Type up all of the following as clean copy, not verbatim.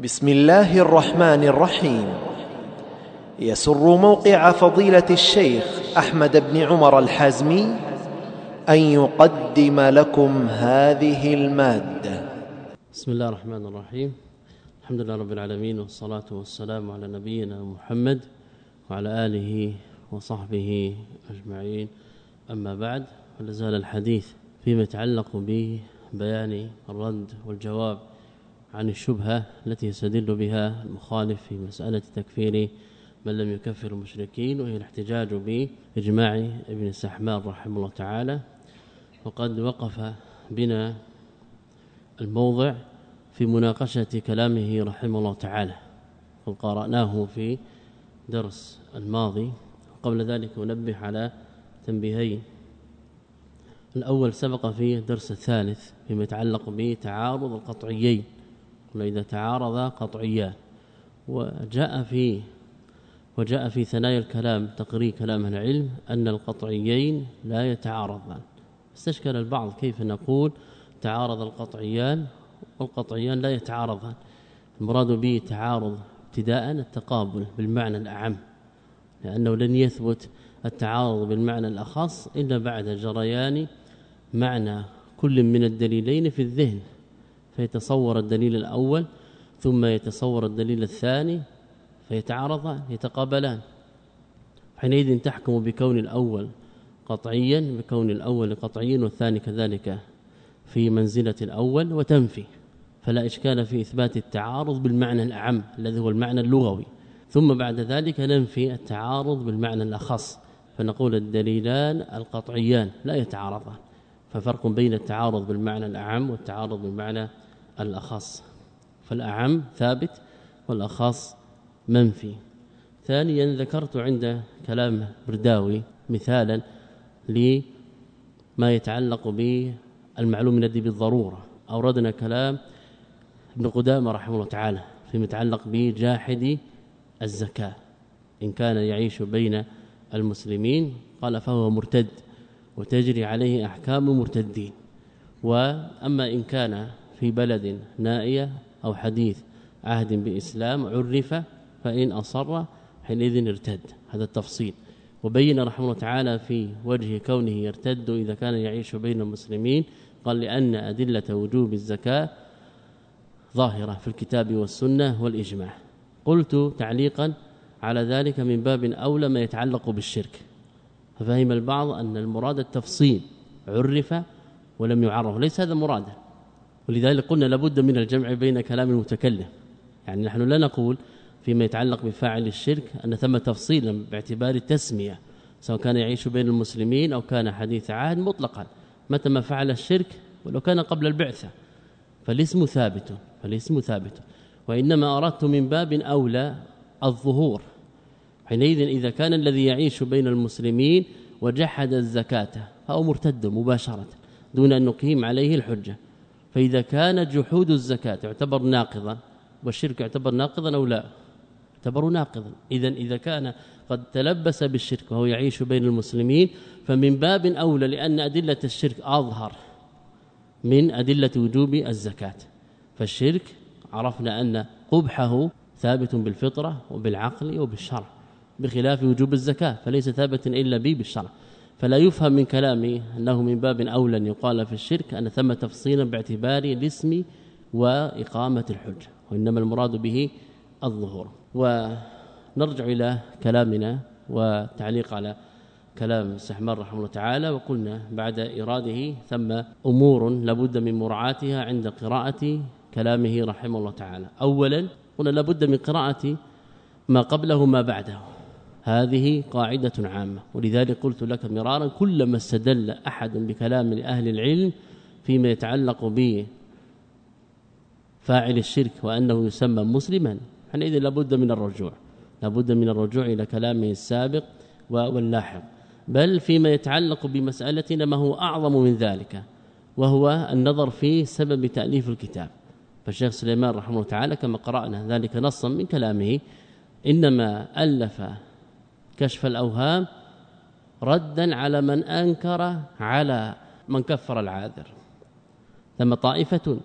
بسم الله الرحمن الرحيم. يسر موقع فضيلة الشيخ أحمد بن عمر الحازمي أن يقدم لكم هذه المادة. بسم الله الرحمن الرحيم. الحمد لله رب العالمين، والصلاة والسلام على نبينا محمد وعلى آله وصحبه أجمعين. أما بعد، فلازال الحديث فيما يتعلق ببيان الرد والجواب عن الشبهة التي يستدل بها المخالف في مسألة تكفير من لم يكفر المشركين، وهي الاحتجاج بإجماع ابن السحمان رحمه الله تعالى. وقد وقف بنا الموضع في مناقشة كلامه رحمه الله تعالى، قد قرأناه في درس الماضي. وقبل ذلك أنبه على تنبيهين. الأول سبق في الدرس الثالث فيما يتعلق بتعارض القطعيين، إذا تعارض قطعيان، وجاء في ثنايا الكلام تقرير كلام العلم أن القطعيين لا يتعارضان. استشكل البعض كيف نقول تعارض القطعيان والقطعيان لا يتعارضان. المراد به تعارض ابتداء التقابل بالمعنى الأعم، لأنه لن يثبت التعارض بالمعنى الأخص إلا بعد جريان معنى كل من الدليلين في الذهن، فيتصور الدليل الأول ثم يتصور الدليل الثاني فيتعارضان يتقابلان. حينئذ تحكم بكون الأول قطعيا بكون الأول قطعيا والثاني كذلك في منزلة الأول، وتنفي، فلا إشكال في إثبات التعارض بالمعنى الأعم الذي هو المعنى اللغوي، ثم بعد ذلك ننفي التعارض بالمعنى الأخص فنقول الدليلان القطعيان لا يتعارضان. ففرق بين التعارض بالمعنى الأعم والتعارض بالمعنى الأخص، فالأعم ثابت والأخص منفي. ثانيا ذكرت عند كلام برداوي مثالا لما يتعلق بالمعلوم من الدين بالضرورة. أوردنا كلام ابن قدامة رحمه الله تعالى فيما يتعلق بجاحد الزكاة، إن كان يعيش بين المسلمين قال فهو مرتد وتجري عليه أحكام مرتدين، وأما إن كان في بلد نائية أو حديث عهد بإسلام عرف فإن أصر حينئذ ارتد. هذا التفصيل. وبين رحمه الله تعالى في وجه كونه يرتد إذا كان يعيش بين المسلمين، قال لأن أدلة وجوب الزكاة ظاهرة في الكتاب والسنة والإجماع. قلت تعليقا على ذلك من باب أولى ما يتعلق بالشرك، ففهم البعض أن المراد التفصيل عرف ولم يعرف، ليس هذا مرادا. ولذلك قلنا لابد من الجمع بين كلام المتكلم، يعني نحن لا نقول فيما يتعلق بفاعل الشرك أن ثم تفصيلا باعتبار التسمية، سواء كان يعيش بين المسلمين أو كان حديث عهد مطلقا، متى ما فعل الشرك ولو كان قبل البعثة فالاسم ثابت. وإنما أردت من باب أولى الظهور. حينئذ إذا كان الذي يعيش بين المسلمين وجحد الزكاة فهو مرتد مباشرة دون أن نقيم عليه الحجة. فإذا كان جحود الزكاة يعتبر ناقضا والشرك يعتبر ناقضا أو لا؟ يعتبر ناقضا. إذا كان قد تلبس بالشرك وهو يعيش بين المسلمين فمن باب أولى، لأن أدلة الشرك أظهر من أدلة وجوب الزكاة. فالشرك عرفنا أن قبحه ثابت بالفطرة وبالعقل وبالشرع، بخلاف وجوب الزكاة فليس ثابتا إلا بالشرع. فلا يفهم من كلامي أنه من باب أولى أن يقال في الشرك أن ثم تفصيلا باعتبار الاسم وإقامة الحجة، وإنما المراد به الظهور. ونرجع إلى كلامنا وتعليق على كلام السحمان رحمه الله تعالى. وقلنا بعد إراده ثم أمور لابد من مراعاتها عند قراءة كلامه رحمه الله تعالى. أولا قلنا لابد من قراءة ما قبله ما بعده، هذه قاعدة عامة. ولذلك قلت لك مرارا كلما استدل أحد بكلام أهل العلم فيما يتعلق بفاعل الشرك وأنه يسمى مسلما، حينئذ لابد من الرجوع إلى كلامه السابق واللاحق. بل فيما يتعلق بمسألتنا ما هو أعظم من ذلك، وهو النظر في سبب تأليف الكتاب. فالشيخ سليمان رحمه الله تعالى كما قرأنا ذلك نصا من كلامه إنما ألف كشف الأوهام ردا على من أنكر على من كفر العاذر. ثم طائفة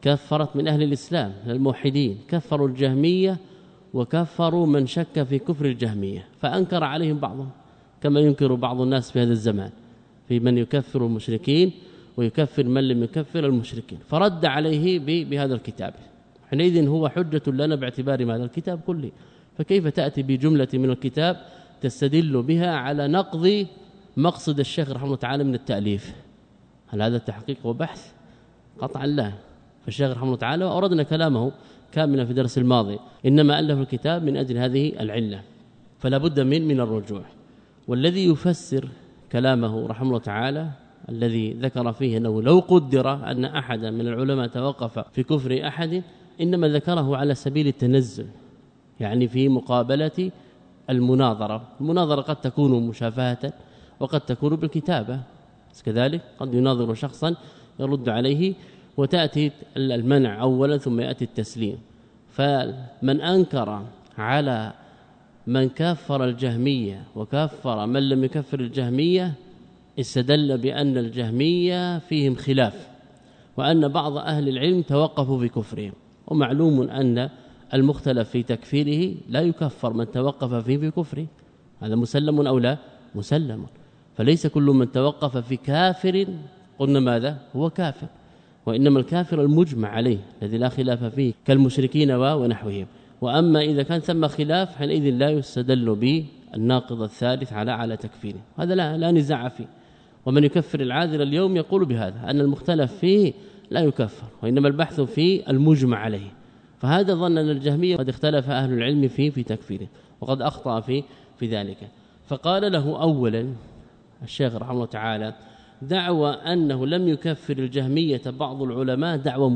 كفرت من أهل الإسلام الموحدين، كفروا الجهمية وكفروا من شك في كفر الجهمية، فأنكر عليهم بعضهم كما ينكر بعض الناس في هذا الزمان في من يكفر المشركين ويكفر من لم يكفر المشركين، فرد عليه بهذا الكتاب. حينئذ هو حجة لنا باعتبار هذا الكتاب كله، فكيف تأتي بجملة من الكتاب تستدل بها على نقض مقصد الشيخ رحمه الله تعالى من التأليف؟ هل هذا تحقيق وبحث؟ قطعا لا. فالشيخ رحمه الله تعالى وأردنا كلامه كاملا في الدرس الماضي، إنما ألف الكتاب من أجل هذه العلة، فلا بد من الرجوع. والذي يفسر كلامه رحمه الله تعالى الذي ذكر فيه أنه لو قدر أن أحدا من العلماء توقف في كفر أحد، إنما ذكره على سبيل التنزل، يعني في مقابلة المناظرة. المناظرة قد تكون مشافهة وقد تكون بالكتابة، كذلك قد يناظر شخصا يرد عليه وتأتي المنع أولا ثم يأتي التسليم. فمن أنكر على من كفر الجهمية وكفر من لم يكفر الجهمية استدل بأن الجهمية فيهم خلاف، وأن بعض أهل العلم توقفوا في كفرهم، ومعلوم أن المختلف في تكفيره لا يكفر من توقف فيه في كفره، هذا مسلم أو لا؟ مسلم. فليس كل من توقف في كافر قلنا ماذا؟ هو كافر، وإنما الكافر المجمع عليه الذي لا خلاف فيه كالمشركين ونحوهم. وأما إذا كان ثم خلاف حينئذ لا يستدل بالناقض الثالث على تكفيره، هذا لا نزاع فيه. ومن يكفر العاذر اليوم يقول بهذا أن المختلف فيه لا يكفر، وإنما البحث في المجمع عليه. فهذا ظن أن الجهمية قد اختلف أهل العلم في تكفيره، وقد أخطأ في ذلك. فقال له أولا الشيخ رحمه الله تعالى دعوى أنه لم يكفر الجهمية بعض العلماء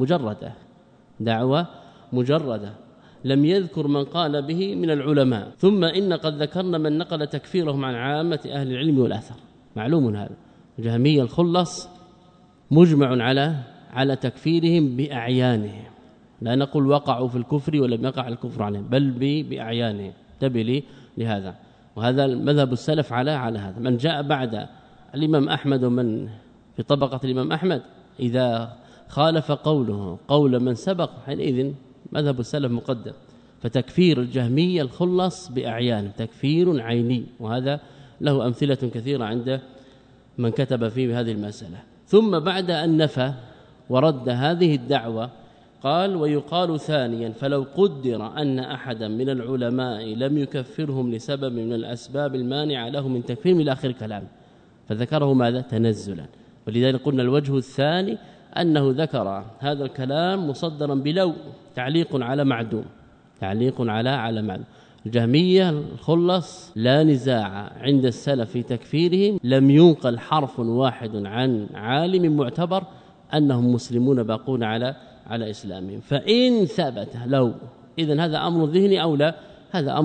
دعوة مجردة لم يذكر من قال به من العلماء، ثم إن قد ذكرنا من نقل تكفيرهم عن عامة أهل العلم والأثر. معلوم هذا الجهمية الخلص مجمع على تكفيرهم بأعيانهم، لا نقول وقعوا في الكفر ولم يقع الكفر عليهم، بل بأعيانهم. انتبه لهذا، وهذا مذهب السلف على هذا. من جاء بعد الإمام أحمد ومن في طبقة الإمام أحمد إذا خالف قوله قول من سبق حينئذ مذهب السلف مقدم. فتكفير الجهمية الخلص بأعيان تكفير عيني، وهذا له أمثلة كثيرة عند من كتب فيه هذه المسألة. ثم بعد أن نفى ورد هذه الدعوة قال ويقال ثانيا فلو قدر أن أحدا من العلماء لم يكفرهم لسبب من الأسباب المانعة له من تكفيرهم إلى آخر كلام، فذكره ماذا؟ تنزلا. ولذلك قلنا الوجه الثاني أنه ذكر هذا الكلام مصدرا بلو، تعليق على معدوم، تعليق على معدوم. الجهمية الخلص لا نزاع عند السلف في تكفيرهم، لم ينقل حرف واحد عن عالم معتبر أنهم مسلمون باقون على إسلامهم. فإن ثبت لو، إذن هذا أمر ذهني أو لا؟ هذا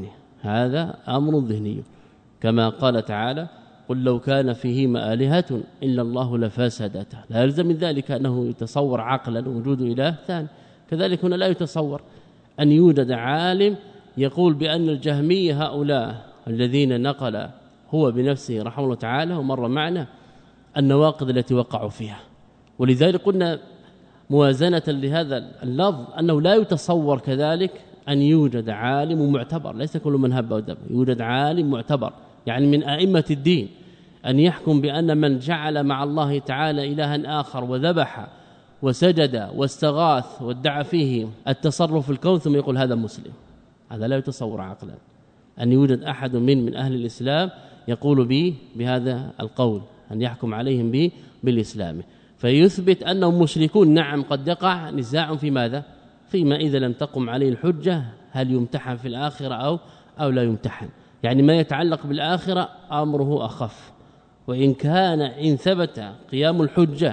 أمر ذهني، كما قال تعالى قل لو كان فيهما آلهة إلا الله لفسدتا. لا يلزم من ذلك أنه يتصور عقلا وجود إله ثاني. كذلك هنا لا يتصور أن يوجد عالم يقول بأن الجهمية هؤلاء الذين نقل هو بنفسه رحمه الله تعالى ومر معنا النواقض التي وقعوا فيها. ولذلك قلنا موازنة لهذا اللفظ أنه لا يتصور كذلك أن يوجد عالم معتبر، ليس كل من هب ودب، يوجد عالم معتبر يعني من أئمة الدين أن يحكم بأن من جعل مع الله تعالى إلها آخر وذبح وسجد واستغاث وادعى فيه التصرف في الكون ثم يقول هذا مسلم. هذا لا يتصور عقلا أن يوجد أحد من أهل الإسلام يقول بهذا القول، أن يحكم عليهم بالإسلام، فيثبت أنهم مشركون. نعم قد يقع نزاع في ماذا؟ فيما إذا لم تقم عليه الحجة هل يمتحن في الآخرة أو لا يمتحن، يعني ما يتعلق بالآخرة أمره أخف. وإن كان إن ثبت قيام الحجة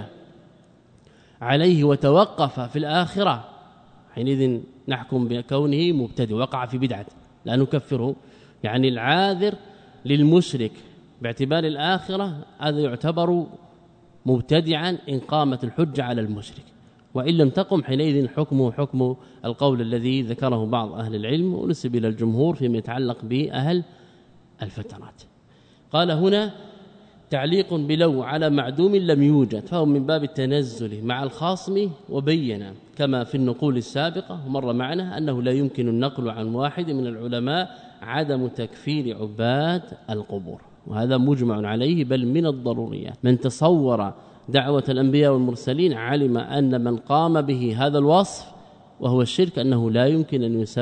عليه وتوقف في الآخرة حينئذ نحكم بكونه مبتدئ وقع في بدعة لا نكفره. يعني العاذر للمشرك باعتبار الآخرة هذا يعتبر مبتدعا إن قامت الحجة على المشرك، وإن لم تقم حينئذ حكمه حكم القول الذي ذكره بعض أهل العلم ونسب إلى الجمهور فيما يتعلق بأهل الفترات. قال هنا تعليق بلو على معدوم لم يوجد، فهو من باب التنزل مع الخاصم. وبين كما في النقول السابقة ومر معنا أنه لا يمكن النقل عن واحد من العلماء عدم تكفير عباد القبور، وهذا مجمع عليه بل من الضروريات. من تصور دعوة الأنبياء والمرسلين علم أن من قام به هذا الوصف وهو الشرك أنه لا يمكن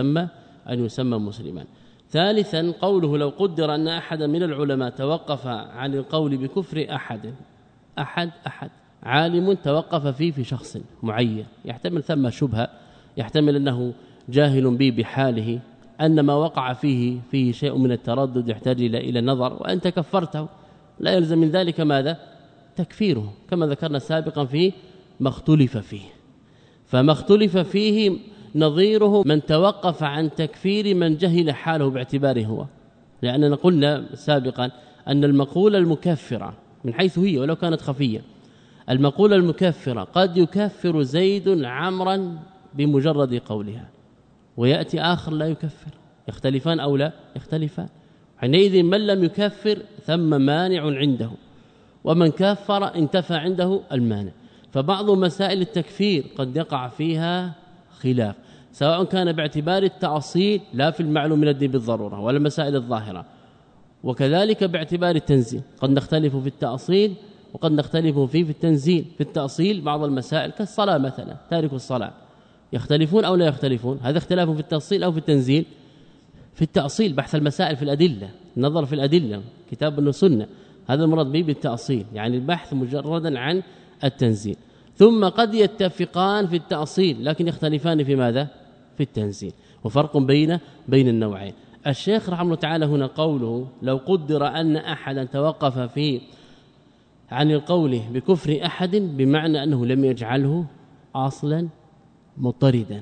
أن يسمى مسلما. ثالثا قوله لو قدر أن أحدا من العلماء توقف عن القول بكفر أحد عالم توقف فيه في شخص معين، يحتمل ثم شبهة، يحتمل أنه جاهل به بحاله، أن ما وقع فيه شيء من التردد يحتاج إلى نظر، وأنت كفرته لا يلزم من ذلك ماذا؟ تكفيره، كما ذكرنا سابقا في ما اختلف فيه. فما اختلف فيه نظيره من توقف عن تكفير من جهل حاله باعتباره هو، لأننا قلنا سابقا أن المقولة المكفرة من حيث هي ولو كانت خفية، المقولة المكفرة قد يكفر زيد عمرا بمجرد قولها، ويأتي آخر لا يكفر، يختلفان أو لا يختلفان. حينئذ من لم يكفر ثم مانع عنده، ومن كفر انتفى عنده المانع. فبعض مسائل التكفير قد يقع فيها خلاف، سواء كان باعتبار التأصيل لا في المعلوم من الدين بالضرورة ولا المسائل الظاهرة، وكذلك باعتبار التنزيل قد نختلف في التأصيل وقد نختلف في التنزيل. في التأصيل بعض المسائل كالصلاة مثلا، تارك الصلاة يختلفون أو لا يختلفون، هذا اختلاف في التأصيل أو في التنزيل. في التأصيل بحث المسائل في الأدلة، النظر في الأدلة، كتاب والسنة، هذا المراد به بالتأصيل، يعني البحث مجردا عن التنزيل. ثم قد يتفقان في التأصيل لكن يختلفان في ماذا؟ في التنزيل، وفرق بين النوعين. الشيخ رحمه الله تعالى هنا قوله لو قدر أن أحدا توقف فيه عن القول بكفر أحد، بمعنى أنه لم يجعله أصلا مضطردا،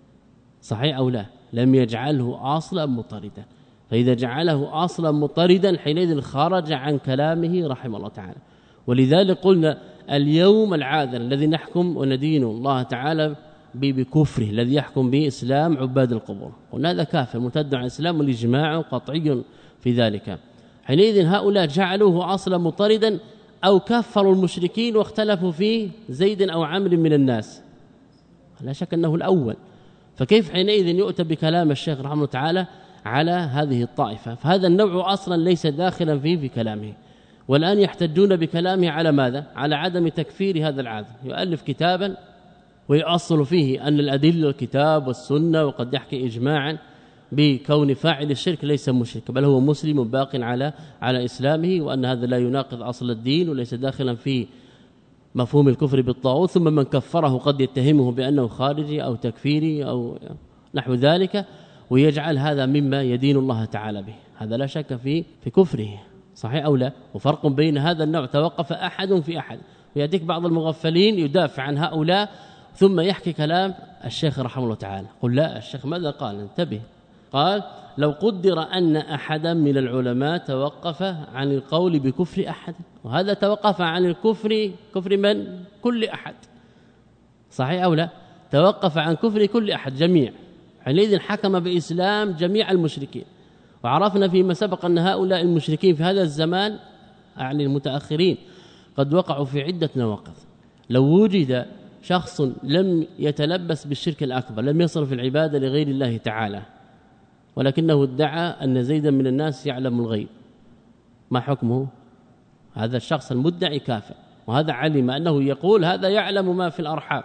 صحيح أو لا؟ لم يجعله أصلا مضطردا، فإذا جعله أصلا مضطردا حينئذ خرج عن كلامه رحمه الله تعالى. ولذلك قلنا اليوم العاذر الذي نحكم وندين الله تعالى بكفره الذي يحكم به إسلام عباد القبور، قلنا هذا كافر مرتد عن الإسلام والإجماع قطعي في ذلك. حينئذ هؤلاء جعلوه أصلا مضطردا أو كفروا المشركين واختلفوا فيه زيد أو عمرو من الناس، لا شك أنه الأول. فكيف حينئذ يؤتى بكلام الشيخ رحمه الله تعالى على هذه الطائفة؟ فهذا النوع أصلا ليس داخلا فيه في كلامه، والآن يحتجون بكلامه على ماذا؟ على عدم تكفير هذا العاذر. يؤلف كتابا ويؤصل فيه أن الأدلة الكتاب والسنة، وقد يحكي إجماعا بكون فاعل الشرك ليس مشرك بل هو مسلم باق على إسلامه، وأن هذا لا يناقض أصل الدين وليس داخلا في مفهوم الكفر بالطاغوت. ثم من كفره قد يتهمه بأنه خارجي أو تكفيري أو نحو ذلك، ويجعل هذا مما يدين الله تعالى به، هذا لا شك في كفره، صحيح أو لا؟ وفرق بين هذا النوع توقف أحد في أحد، ويأتيك بعض المغفلين يدافع عن هؤلاء ثم يحكي كلام الشيخ رحمه الله تعالى. قل لا، الشيخ ماذا قال؟ انتبه، قال لو قدر أن أحدا من العلماء توقف عن القول بكفر أحد، وهذا توقف عن الكفر، كفر من؟ كل أحد، صحيح أو لا؟ توقف عن كفر كل أحد جميع، حينئذ حكم بإسلام جميع المشركين. وعرفنا فيما سبق أن هؤلاء المشركين في هذا الزمان يعني المتأخرين قد وقعوا في عدة نواقض. لو وجد شخص لم يتلبس بالشرك الأكبر، لم يصرف العبادة لغير الله تعالى، ولكنه ادعى أن زيدا من الناس يعلم الغيب، ما حكمه؟ هذا الشخص المدعي كافر، وهذا علم أنه يقول هذا يعلم ما في الأرحام،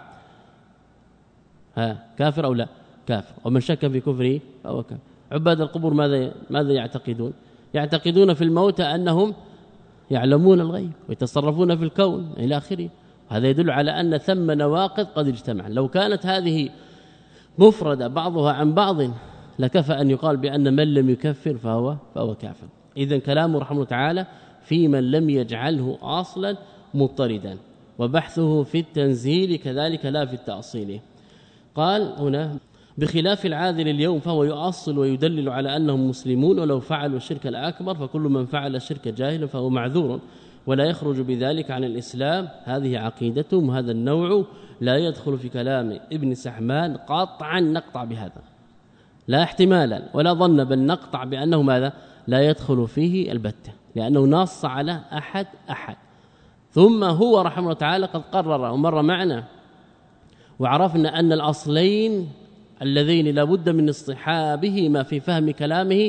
كافر أو لا؟ كافر. ومن شك في كفره فهو كافر. عباد القبور ماذا يعتقدون؟ يعتقدون في الموتى أنهم يعلمون الغيب ويتصرفون في الكون إلى آخره. هذا يدل على أن ثم نواقض قد اجتمع. لو كانت هذه مفردة بعضها عن بعض لكفى أن يقال بأن من لم يكفر فهو كافر. إذن كلامه رحمه الله تعالى في من لم يجعله أصلا مضطردا، وبحثه في التنزيل كذلك لا في التأصيل. قال هنا بخلاف العاذل اليوم فهو يؤصل ويدلل على أنهم مسلمون، ولو فعلوا الشرك الأكبر فكل من فعل الشرك جاهل فهو معذور ولا يخرج بذلك عن الإسلام. هذه عقيدتهم، هذا النوع لا يدخل في كلام ابن سحمان قطعا، نقطع بهذا، لا احتمالا ولا ظن، بل نقطع بأنه ماذا؟ لا يدخل فيه البتة، لأنه نص على أحد ثم هو رحمه الله تعالى قد قرر ومر معنا وعرفنا أن الأصلين اللذين لا بد من اصطحابهما في فهم كلامه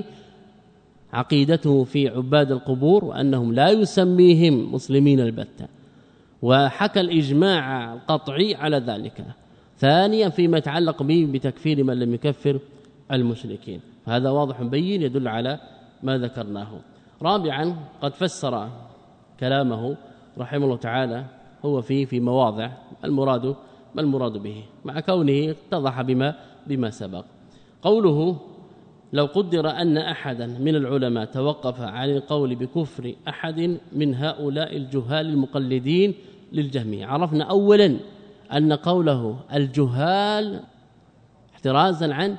عقيدته في عباد القبور وأنهم لا يسميهم مسلمين البتة، وحكى الإجماع القطعي على ذلك. ثانيا فيما يتعلق به بتكفير من لم يكفر المشركين، هذا واضح بين يدل على ما ذكرناه. رابعا قد فسر كلامه رحمه الله تعالى هو في مواضع ما المراد به، مع كونه اتضح بما سبق. قوله لو قدر أن أحدا من العلماء توقف عن القول بكفر أحد من هؤلاء الجهال المقلدين للجهمية، عرفنا أولا أن قوله الجهال احترازا عن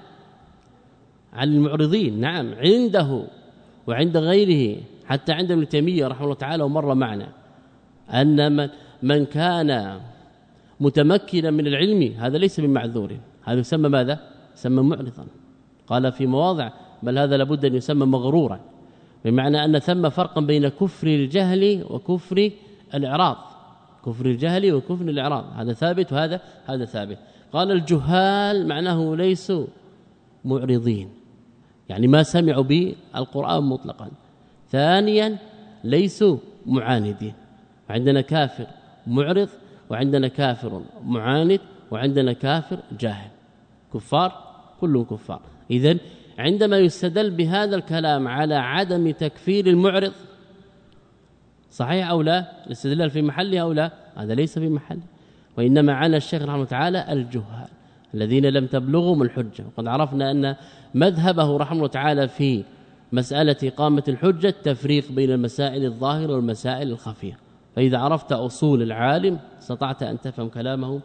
المعرضين، نعم عنده وعند غيره، حتى عند ابن تيمية رحمه الله تعالى ومر معنا أن من كان متمكنا من العلم هذا ليس بمعذور، هذا يسمى ماذا؟ يسمى معرضا. قال في مواضع بل هذا لابد أن يسمى مغرورا، بمعنى أن ثم فرقا بين كفر الجهل وكفر الإعراض، كفر الجهل وكفر الإعراض هذا ثابت وهذا ثابت. قال الجهال معناه ليسوا معرضين، يعني ما سمعوا بالقرآن مطلقا. ثانيا ليسوا معاندين، عندنا كافر معرض وعندنا كافر معاند وعندنا كافر جاهل، كفار كلهم كفار. إذن عندما يستدل بهذا الكلام على عدم تكفير المعرض صحيح أو لا؟ الاستدلال في محله أو لا؟ هذا ليس في محله، وإنما عنا الشيخ رحمه الله تعالى الجهال الذين لم تبلغهم الحجة. وقد عرفنا أن مذهبه رحمه الله تعالى في مسألة إقامة الحجة التفريق بين المسائل الظاهرة والمسائل الخفية، فإذا عرفت أصول العالم استطعت أن تفهم كلامه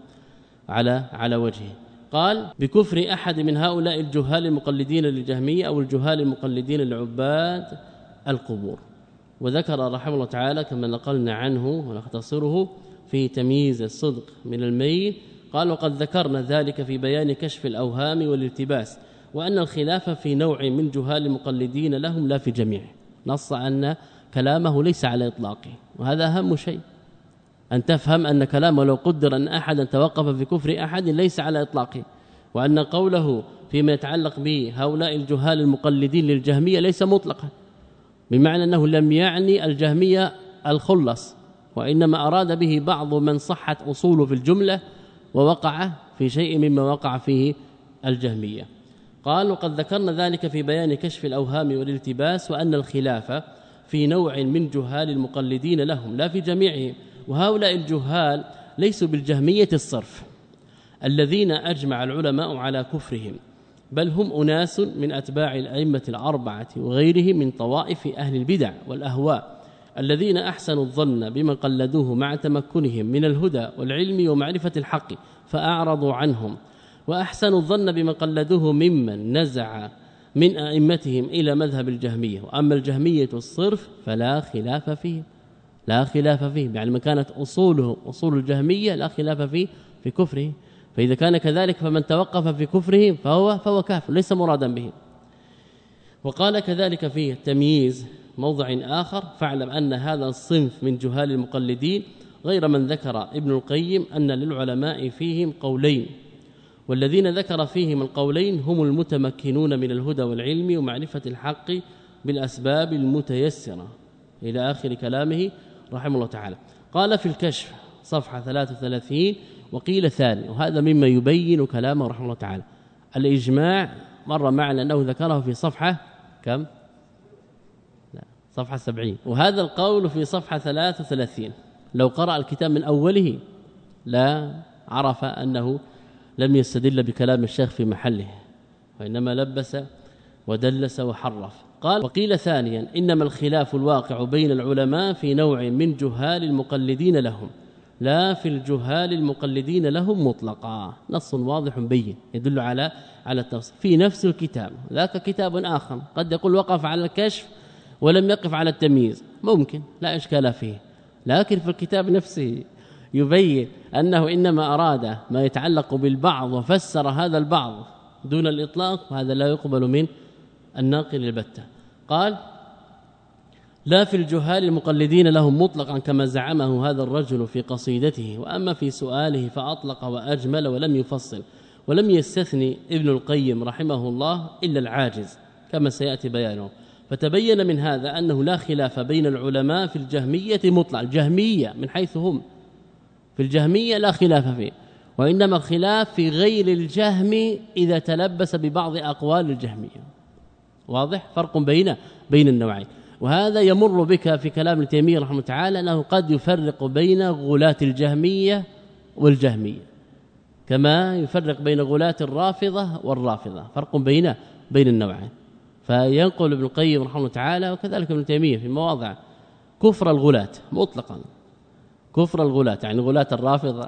على وجهه. قال بكفر أحد من هؤلاء الجهال المقلدين للجهمية أو الجهال المقلدين لعباد القبور. وذكر رحمه الله تعالى كما نقلنا عنه ونختصره في تمييز الصدق من الميت، قال وقد ذكرنا ذلك في بيان كشف الأوهام والالتباس، وأن الخلاف في نوع من جهال المقلدين لهم لا في جميع. نص أن كلامه ليس على إطلاقه، وهذا أهم شيء أن تفهم أن كلامه لو قدر أن أحدا توقف في كفر أحد ليس على إطلاقه، وأن قوله فيما يتعلق به هؤلاء الجهال المقلدين للجهمية ليس مطلقا، بمعنى أنه لم يعني الجهمية الخلص، وإنما أراد به بعض من صحت أصوله في الجملة ووقع في شيء مما وقع فيه الجهمية. قال وقد ذكرنا ذلك في بيان كشف الأوهام والالتباس، وأن الخلاف في نوع من جهال المقلدين لهم لا في جميعهم. وهؤلاء الجهال ليسوا بالجهمية الصرف الذين أجمع العلماء على كفرهم، بل هم أناس من أتباع الأئمة الأربعة وغيرهم من طوائف أهل البدع والأهواء الذين أحسنوا الظن بمن قلدوه مع تمكنهم من الهدى والعلم ومعرفة الحق فأعرضوا عنهم، وأحسنوا الظن بمن قلدوه ممن نزع من أئمتهم إلى مذهب الجهمية. وأما الجهمية الصرف فلا خلاف فيه، لا خلاف فيه، يعني ما كانت أصول الجهمية لا خلاف فيه في كفره، فإذا كان كذلك فمن توقف في كفره فهو كافر ليس مرادا به. وقال كذلك فيه التمييز موضع آخر، فاعلم أن هذا الصنف من جهال المقلدين غير من ذكر ابن القيم أن للعلماء فيهم قولين، والذين ذكر فيهم القولين هم المتمكنون من الهدى والعلم ومعرفة الحق بالأسباب المتيسرة إلى آخر كلامه رحمه الله تعالى. قال في الكشف صفحة 33 وقيل ثاني، وهذا مما يبين كلامه رحمه الله تعالى. الإجماع مر معنا أنه ذكره في صفحة كم؟ لا صفحة 70، وهذا القول في صفحة 33 لو قرأ الكتاب من أوله لا عرف أنه لم يستدل بكلام الشيخ في محله، وإنما لبس ودلس وحرف. قال وقيل ثانيا إنما الخلاف الواقع بين العلماء في نوع من جهال المقلدين لهم لا في الجهال المقلدين لهم مطلقا. نص واضح بين يدل على التفصيل في نفس الكتاب. ذاك كتاب آخر قد يقول وقف على الكشف ولم يقف على التمييز، ممكن لا إشكال فيه، لكن في الكتاب نفسه يبين أنه إنما أراد ما يتعلق بالبعض وفسر هذا البعض دون الإطلاق وهذا لا يقبل من الناقل البتة. قال لا في الجهال المقلدين لهم مطلقا كما زعمه هذا الرجل في قصيدته، وأما في سؤاله فأطلق وأجمل ولم يفصل، ولم يستثني ابن القيم رحمه الله إلا العاجز كما سيأتي بيانه. فتبين من هذا أنه لا خلاف بين العلماء في الجهمية مطلق، الجهمية من حيث هم في الجهمية لا خلاف فيه، وإنما الخلاف في غير الجهم إذا تلبس ببعض أقوال الجهمية. واضح؟ فرق بين النوعين. وهذا يمر بك في كلام ابن تيمية رحمه الله تعالى أنه قد يفرق بين غلاة الجهمية والجهمية كما يفرق بين غلاة الرافضة والرافضة، فرق بين النوعين. فينقل ابن القيم رحمه الله تعالى وكذلك ابن تيمية في مواضع كفر الغلاة مطلقا، كفر الغلاة يعني غلاة الرافضة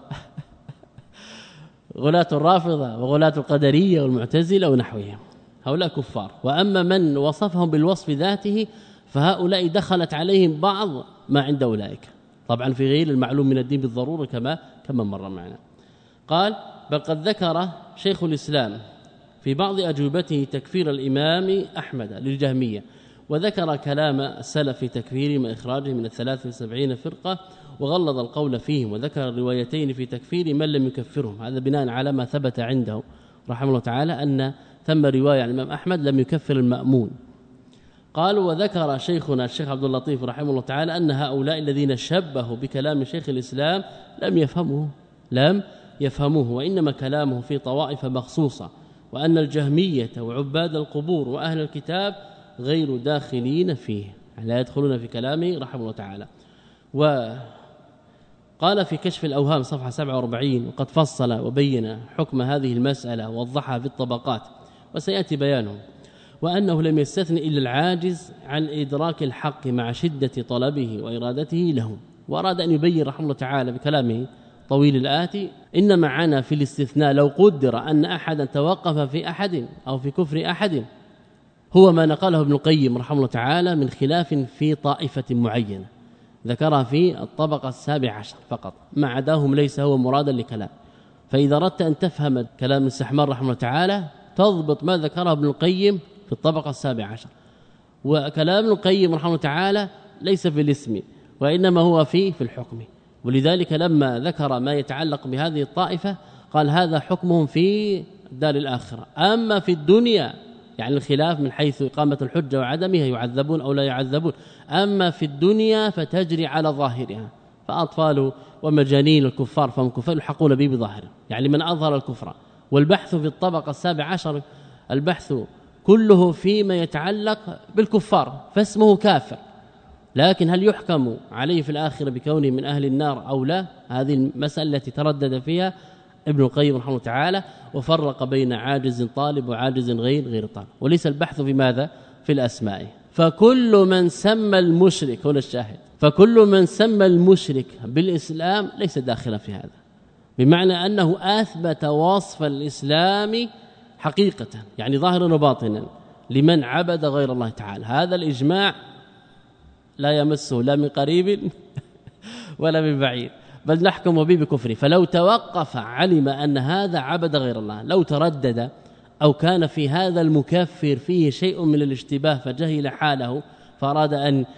غلاة الرافضة وغلاة القدرية والمعتزلة ونحوهم، هؤلاء كفار. وأما من وصفهم بالوصف ذاته فهؤلاء دخلت عليهم بعض ما عند أولئك، طبعا في غير المعلوم من الدين بالضرورة كما مر معنا. قال بل قد ذكر شيخ الإسلام في بعض أجوبته تكفير الإمام أحمد للجهمية، وذكر كلام السلف في تكفيرهم وإخراجه من 73 فرقة، وغلظ القول فيهم، وذكر الروايتين في تكفير من لم يكفرهم، هذا بناء على ما ثبت عنده رحمه الله تعالى أن ثم رواية عن الإمام أحمد لم يكفر المأمون. قالوا وذكر شيخنا الشيخ عبد اللطيف رحمه الله تعالى أن هؤلاء الذين شبهوا بكلام شيخ الإسلام لم يفهموه وإنما كلامه في طوائف مخصوصة، وأن الجهمية وعباد القبور وأهل الكتاب غير داخلين فيه، لا يدخلون في كلامه رحمه الله تعالى. وقال في كشف الأوهام صفحة 47 وقد فصل وبين حكم هذه المسألة ووضحها في الطبقات وسيأتي بيانه، وأنه لم يستثن إلا العاجز عن إدراك الحق مع شدة طلبه وإرادته له. وأراد أن يبين رحمه الله تعالى بكلامه طويل الآتي إن معنا في الاستثناء لو قدر أن أحدا توقف في أحد أو في كفر أحد هو ما نقله ابن القيم رحمه الله تعالى من خلاف في طائفة معينة ذكرها في الطبقة 17 فقط، ما عداهم ليس هو مرادا لكلام. فإذا أردت أن تفهم كلام السحمان رحمه الله تعالى تضبط ما ذكره ابن القيم في الطبقة 17، وكلام ابن القيم رحمه الله تعالى ليس في الاسم وإنما هو في الحكم. ولذلك لما ذكر ما يتعلق بهذه الطائفة قال هذا حكمهم في الدار الآخرة، أما في الدنيا يعني الخلاف من حيث إقامة الحجة وعدمها يعذبون أو لا يعذبون، أما في الدنيا فتجري على ظاهرها، فأطفال ومجانين الكفار فهم كفار يلحقون به بظاهره، يعني من أظهر الكفر. والبحث في الطبقة 17 البحث كله فيما يتعلق بالكفار فاسمه كافر، لكن هل يحكم عليه في الآخرة بكونه من أهل النار أو لا؟ هذه المسألة التي تردد فيها ابن القيم رحمه الله تعالى، وفرق بين عاجز طالب وعاجز غير طالب، وليس البحث في ماذا؟ في الأسماء. فكل من سمى المشرك هنا الشاهد، فكل من سمى المشرك بالإسلام ليس داخلا في هذا، بمعنى أنه أثبت وصف الإسلام حقيقة يعني ظاهرا وباطنا لمن عبد غير الله تعالى. هذا الإجماع لا يمسه لا من قريب ولا من بعيد، بل نحكم به بكفره. فلو توقف علم أن هذا عبد غير الله، لو تردد أو كان في هذا المكفر فيه شيء من الاشتباه فجهل حاله فأراد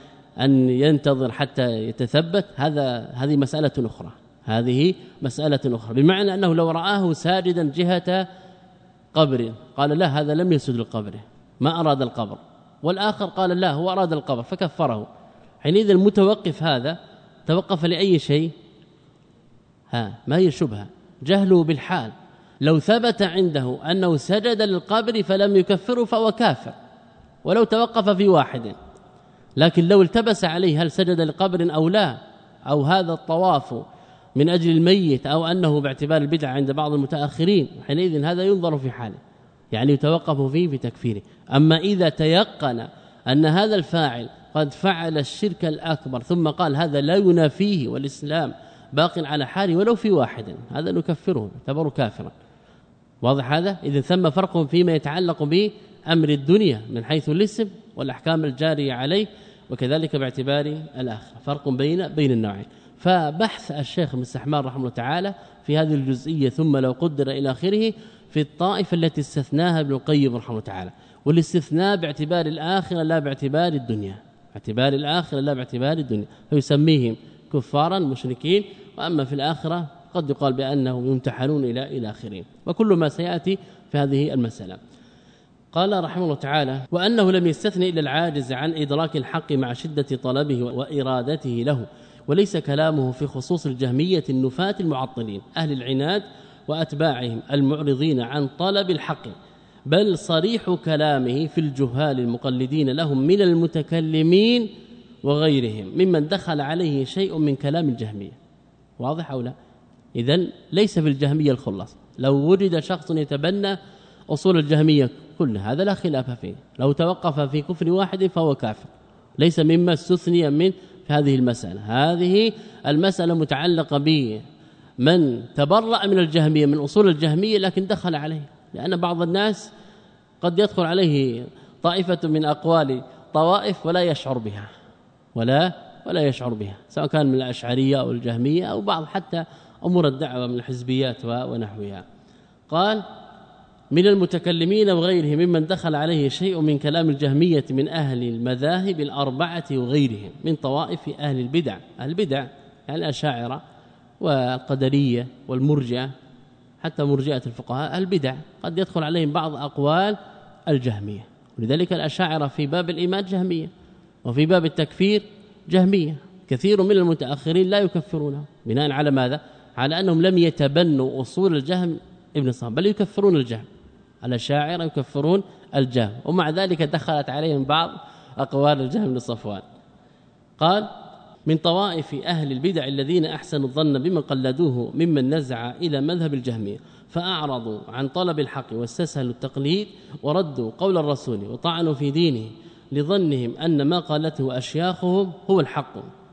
أن ينتظر حتى يتثبت، هذه مسألة أخرى، هذه مسألة أخرى، بمعنى أنه لو رآه ساجدا جهة قبر قال لا هذا لم يسجد للقبر ما أراد القبر، والآخر قال لا هو أراد القبر فكفره، حينئذ المتوقف هذا توقف لأي شيء؟ ما هي شبهة؟ جهله بالحال. لو ثبت عنده أنه سجد للقبر فلم يكفره فهو كافر ولو توقف في واحد، لكن لو التبس عليه هل سجد للقبر أو لا، أو هذا الطواف من أجل الميت، أو أنه باعتبار البدعة عند بعض المتأخرين، حينئذ هذا ينظر في حاله يعني يتوقف فيه في تكفيره. أما إذا تيقن أن هذا الفاعل قد فعل الشرك الأكبر ثم قال هذا لا ينافيه والإسلام باق على حاله ولو في واحد، هذا نكفره يعتبر كافرا. واضح هذا؟ إذن ثم فرق فيما يتعلق بأمر الدنيا من حيث الاسم والأحكام الجارية عليه، وكذلك باعتبار الآخر، فرق بين النوعين. فبحث الشيخ ابن السحمان رحمه الله تعالى في هذه الجزئية ثم لو قدر إلى آخره في الطائفة التي استثناها ابن القيم رحمه الله تعالى، والاستثناء باعتبار الآخرة لا باعتبار الدنيا، باعتبار الآخرة لا باعتبار الدنيا، فيسميهم كفارا مشركين، وأما في الآخرة قد يقال بأنهم يمتحنون إلى آخره، وكل ما سيأتي في هذه المسألة. قال رحمه الله تعالى: وأنه لم يستثني إلا العاجز عن إدراك الحق مع شدة طلبه وإرادته له، وليس كلامه في خصوص الجهمية النفاة المعطلين أهل العناد وأتباعهم المعرضين عن طلب الحق، بل صريح كلامه في الجهال المقلدين لهم من المتكلمين وغيرهم ممن دخل عليه شيء من كلام الجهمية. واضح أو لا؟ إذن ليس في الجهمية الخلاص، لو وجد شخص يتبنى أصول الجهمية كل هذا لا خلاف فيه، لو توقف في كفر واحد فهو كافر، ليس مما استثني من في هذه المسألة. هذه المسألة متعلقة بمن تبرأ من الجهمية من أصول الجهمية لكن دخل عليه، لأن بعض الناس قد يدخل عليه طائفة من أقوال طوائف ولا يشعر بها ولا يشعر بها، سواء كان من الأشعرية أو الجهمية أو بعض حتى أمور الدعوة من الحزبيات ونحوها. قال: من المتكلمين وغيرهم ممن دخل عليه شيء من كلام الجهمية من أهل المذاهب الأربعة وغيرهم من طوائف أهل البدع. أهل البدع يعني الأشاعرة والقدرية والمرجئة، حتى مرجئة الفقهاء أهل البدع قد يدخل عليهم بعض أقوال الجهمية، ولذلك الأشاعرة في باب الإيمان جهمية، وفي باب التكفير جهمية. كثير من المتأخرين لا يكفرونه بناء على ماذا؟ على أنهم لم يتبنوا أصول الجهم ابن صفوان، بل يكفرون الجهم. الأشاعرة يكفرون الجهم، ومع ذلك دخلت عليهم بعض أقوال الجهم بن صفوان. قال: من طوائف أهل البدع الذين أحسنوا الظن بمن قلدوه ممن نزع إلى مذهب الجهمية فأعرضوا عن طلب الحق واستسهلوا التقليد وردوا قول الرسول وطعنوا في دينه لظنهم أن ما قالته أشياخهم هو الحق.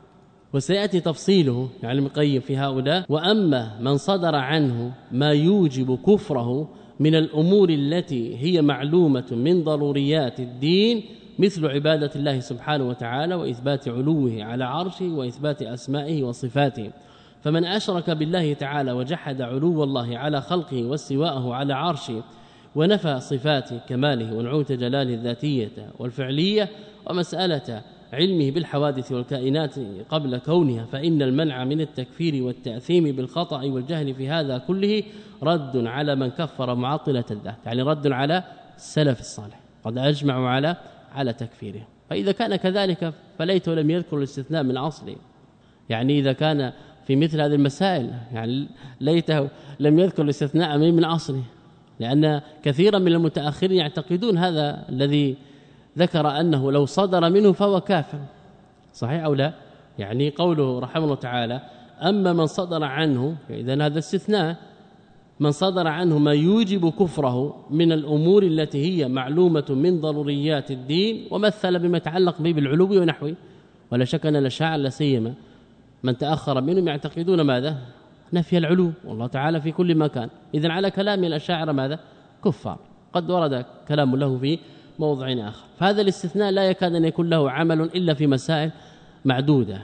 وسيأتي تفصيله يعني المقيم في هؤلاء: وأما من صدر عنه ما يوجب كفره من الأمور التي هي معلومة من ضروريات الدين مثل عبادة الله سبحانه وتعالى وإثبات علوه على عرشه وإثبات أسمائه وصفاته، فمن أشرك بالله تعالى وجحد علو الله على خلقه واستواءه على عرشه ونفى صفات كماله ونعوت جلاله الذاتية والفعلية ومسألة علمه بالحوادث والكائنات قبل كونها، فإن المنع من التكفير والتأثيم بالخطأ والجهل في هذا كله رد على من كفر معطلة الذات، يعني رد على السلف الصالح قد أجمعوا على تكفيره. فإذا كان كذلك فليته لم يذكر الاستثناء من أصله، يعني إذا كان في مثل هذه المسائل يعني ليته لم يذكر الاستثناء من أصله، لأن كثيرا من المتأخرين يعتقدون هذا الذي ذكر أنه لو صدر منه فهو كافر. صحيح أو لا؟ يعني قوله رحمه الله تعالى: أما من صدر عنه، إذن هذا استثناء، من صدر عنه ما يوجب كفره من الأمور التي هي معلومة من ضروريات الدين، ومثل بما يتعلق به بالعلو ونحوه. ولا شك أن الأشاعرة لا سيما من تأخر منهم يعتقدون ماذا؟ نفي العلو، والله تعالى في كل مكان. إذن على كلام الأشاعرة ماذا؟ كفار. قد ورد كلام له في موضع آخر. فهذا الاستثناء لا يكاد أن يكون له عمل إلا في مسائل معدودة،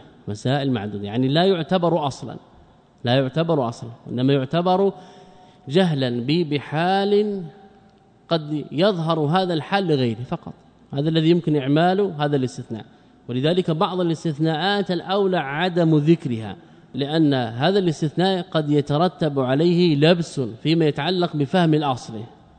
يعني لا يعتبر أصلا، إنما يعتبر جهلا بحال قد يظهر هذا الحال لغيره فقط، هذا الذي يمكن إعماله هذا الاستثناء. ولذلك بعض الاستثناءات الأولى عدم ذكرها، لأن هذا الاستثناء قد يترتب عليه لبس فيما يتعلق بفهم الأصل،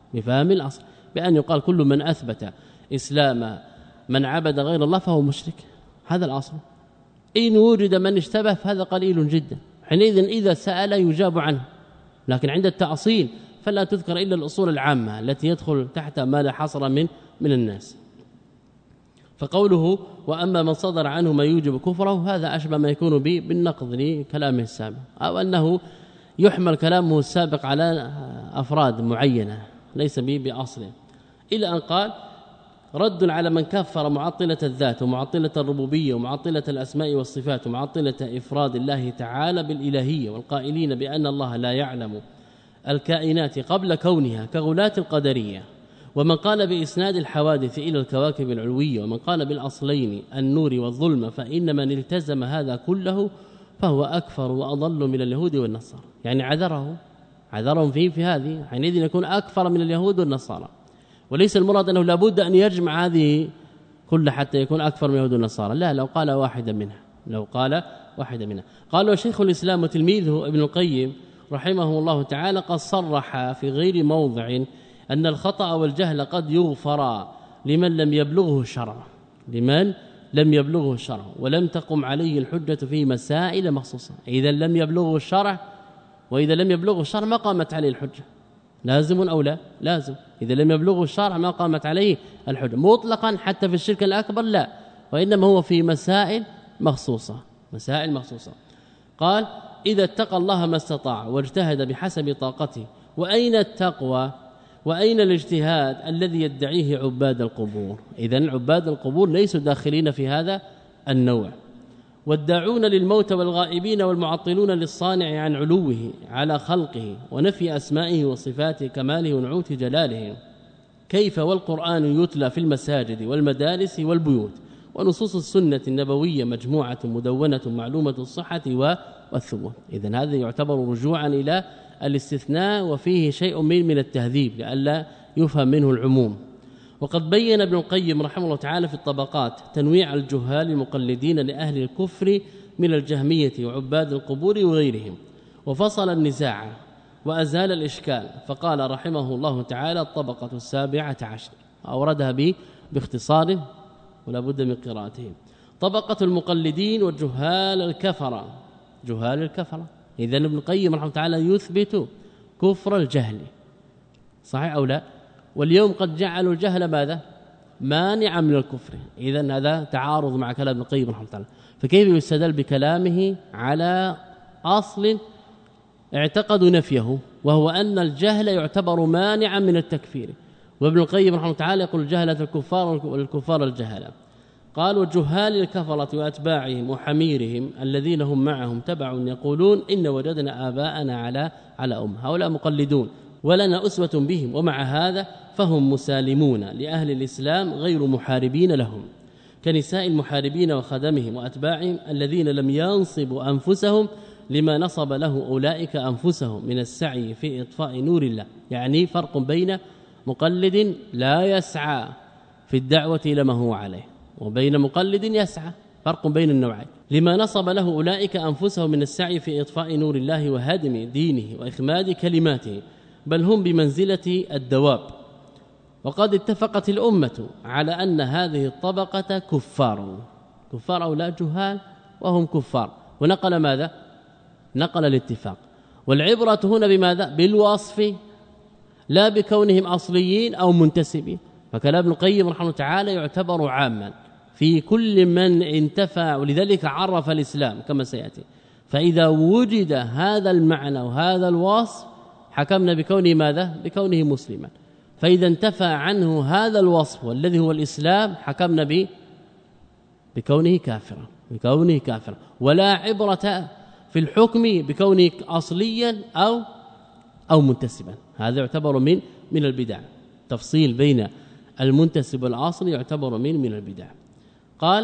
بأن يقال كل من أثبت إسلام من عبد غير الله فهو مشرك، هذا الأصل. إن وجد من اشتبه فهذا قليل جدا، حينئذ إذا سأل يجاب عنه، لكن عند التأصيل فلا تذكر إلا الأصول العامة التي يدخل تحت ما لا حصر من الناس. فقوله وأما من صدر عنه ما يوجب كفره، هذا أشبه ما يكون به بالنقض لكلامه السابق، أو أنه يحمل كلامه السابق على أفراد معينة ليس به بأصله، إلى أن قال: رد على من كفر معطلة الذات ومعطلة الربوبية ومعطلة الأسماء والصفات ومعطلة إفراد الله تعالى بالإلهية، والقائلين بأن الله لا يعلم الكائنات قبل كونها كغلاة القدرية، ومن قال بإسناد الحوادث إلى الكواكب العلوية، ومن قال بالأصلين النور والظلم، فإن من التزم هذا كله فهو أكفر وأضل من اليهود والنصارى. يعني عذرهم فيه في هذه حينئذ يكون أكثر من اليهود والنصارى. وليس المراد أنه لابد أن يجمع هذه كل حتى يكون أكثر من اليهود والنصارى، لا، لو قال واحدا منها، لو قال واحدا منها. قال وشيخ الإسلام وتلميذه ابن القيم رحمه الله تعالى قد صرح في غير موضع أن الخطأ والجهل قد يغفر لمن لم يبلغه الشرع، لمن لم يبلغه الشرع ولم تقم عليه الحجة في مسائل مخصوصة. إذا لم يبلغه الشرع، وإذا لم يبلغه الشرع ما قامت عليه الحجة، لازم أو لا؟ لازم. إذا لم يبلغه الشرع ما قامت عليه الحجة مطلقا، حتى في الشرك الأكبر لا، وإنما هو في مسائل مخصوصة، مسائل مخصوصة. قال إذا اتقى الله ما استطاع واجتهد بحسب طاقته. وأين التقوى وأين الاجتهاد الذي يدعيه عباد القبور؟ إذن عباد القبور ليسوا داخلين في هذا النوع. والداعون للموت والغائبين والمعطلون للصانع عن علوه على خلقه ونفي أسمائه وصفاته كماله ونعوت جلاله، كيف والقرآن يتلى في المساجد والمدارس والبيوت، ونصوص السنة النبوية مجموعة مدونة معلومة الصحة والثبوت. إذن هذا يعتبر رجوعا إلى الاستثناء، وفيه شيء من التهذيب لئلا يفهم منه العموم. وقد بين ابن القيم رحمه الله تعالى في الطبقات تنويع الجهال المقلدين لأهل الكفر من الجهمية وعباد القبور وغيرهم، وفصل النزاع وأزال الإشكال، فقال رحمه الله تعالى الطبقة 17 أوردها باختصار ولا بد من قراءتهم. طبقة المقلدين والجهال الكفرة، جهال الكفرة. إذن ابن القيم رحمه الله تعالى يثبت كفر الجهل، صحيح أو لا؟ واليوم قد جعلوا الجهل ماذا؟ مانعا من الكفر. إذن هذا تعارض مع كلام ابن القيم رحمه الله تعالى. فكيف يستدل بكلامه على أصل اعتقدوا نفيه، وهو أن الجهل يعتبر مانعا من التكفير؟ وابن القيم رحمه الله تعالى يقول جهلة الكفار والكفار الجهلة. قالوا جهال الكفرة وأتباعهم وحميرهم الذين هم معهم تبع يقولون إن وجدنا آباءنا على هؤلاء مقلدون ولنا أسوة بهم، ومع هذا فهم مسالمون لأهل الإسلام غير محاربين لهم، كنساء المحاربين وخدمهم وأتباعهم الذين لم ينصبوا أنفسهم لما نصب له أولئك أنفسهم من السعي في إطفاء نور الله. يعني فرق بين مقلد لا يسعى في الدعوة إلى ما هو عليه، وبين مقلد يسعى، فرق بين النوعين. لما نصب له أولئك أنفسهم من السعي في إطفاء نور الله وهدم دينه وإخماد كلماته، بل هم بمنزلة الدواب. وقد اتفقت الأمة على أن هذه الطبقة كفار أو لا جهال وهم كفار، ونقل ماذا؟ نقل الاتفاق. والعبرة هنا بماذا؟ بالوصف لا بكونهم أصليين أو منتسبين. فكلام ابن القيم رحمه الله تعالى يعتبر عاما في كل من انتفع، ولذلك عرف الإسلام كما سيأتي. فإذا وجد هذا المعنى وهذا الوصف حكمنا بكونه ماذا؟ بكونه مسلما. فإذا انتفى عنه هذا الوصف والذي هو الإسلام حكمنا بكونه كافرا، ولا عبرة في الحكم بكونه أصليا أو منتسبا. هذا يعتبر من البدع. تفصيل بين المنتسب والأصل يعتبر من البدع. قال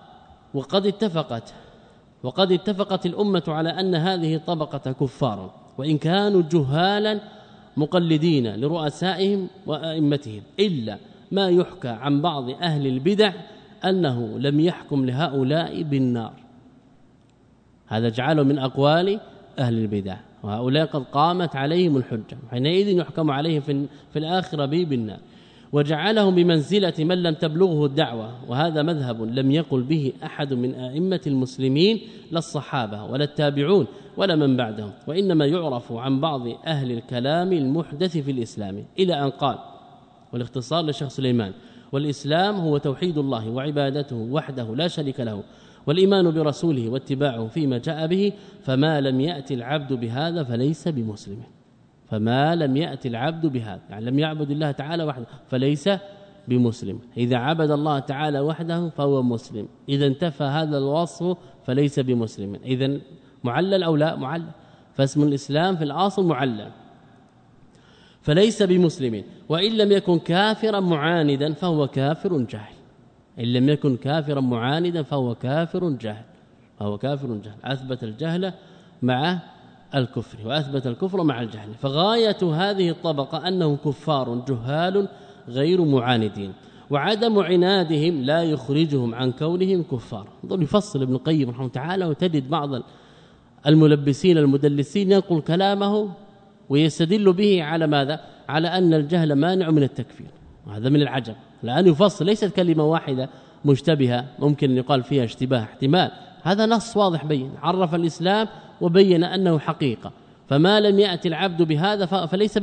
وقد اتفقت الأمة على أن هذه الطبقة كفار، وإن كانوا جهالا مقلدين لرؤسائهم وأئمتهم، إلا ما يحكى عن بعض أهل البدع أنه لم يحكم لهؤلاء بالنار. هذا جعله من أقوال أهل البدع، وهؤلاء قد قامت عليهم الحجة، حينئذ يحكم عليهم في الآخرة بالنار. وجعلهم بمنزلة من لم تبلغه الدعوة، وهذا مذهب لم يقل به أحد من أئمة المسلمين، لا الصحابة ولا التابعون ولا من بعدهم، وإنما يعرف عن بعض أهل الكلام المحدث في الإسلام، إلى أن قال، والاختصار للشيخ سليمان: والإسلام هو توحيد الله وعبادته وحده لا شريك له، والإيمان برسوله واتباعه فيما جاء به، فما لم يأتي العبد بهذا فليس بمسلم. فما لم يأتي العبد بهذا، يعني لم يعبد الله تعالى وحده فليس بمسلم. إذا عبد الله تعالى وحده فهو مسلم، إذا انتفى هذا الوصف فليس بمسلم. إذن معلل أو لا معلل، فاسم الإسلام في الأصل معلل، فليس بمسلم. وإن لم يكن كافرا معاندا فهو كافر جاهل. إن لم يكن كافرا معاندا فهو كافر جاهل، أثبت الجهل مع الكفر وأثبت الكفر مع الجهل. فغاية هذه الطبقة أنهم كفار جهال غير معاندين، وعدم عنادهم لا يخرجهم عن كونهم كفار. ظل يفصل ابن القيم رحمه الله تعالى، وتجد بعض الملبسين المدلسين ينقل كلامه ويستدل به على ماذا؟ على أن الجهل مانع من التكفير، وهذا من العجب. الآن يفصل، ليست كلمة واحدة مشتبهة ممكن أن يقال فيها اشتباه احتمال، هذا نص واضح بين، عرف الإسلام وبين أنه حقيقة، فما لم يأتي العبد بهذا فليس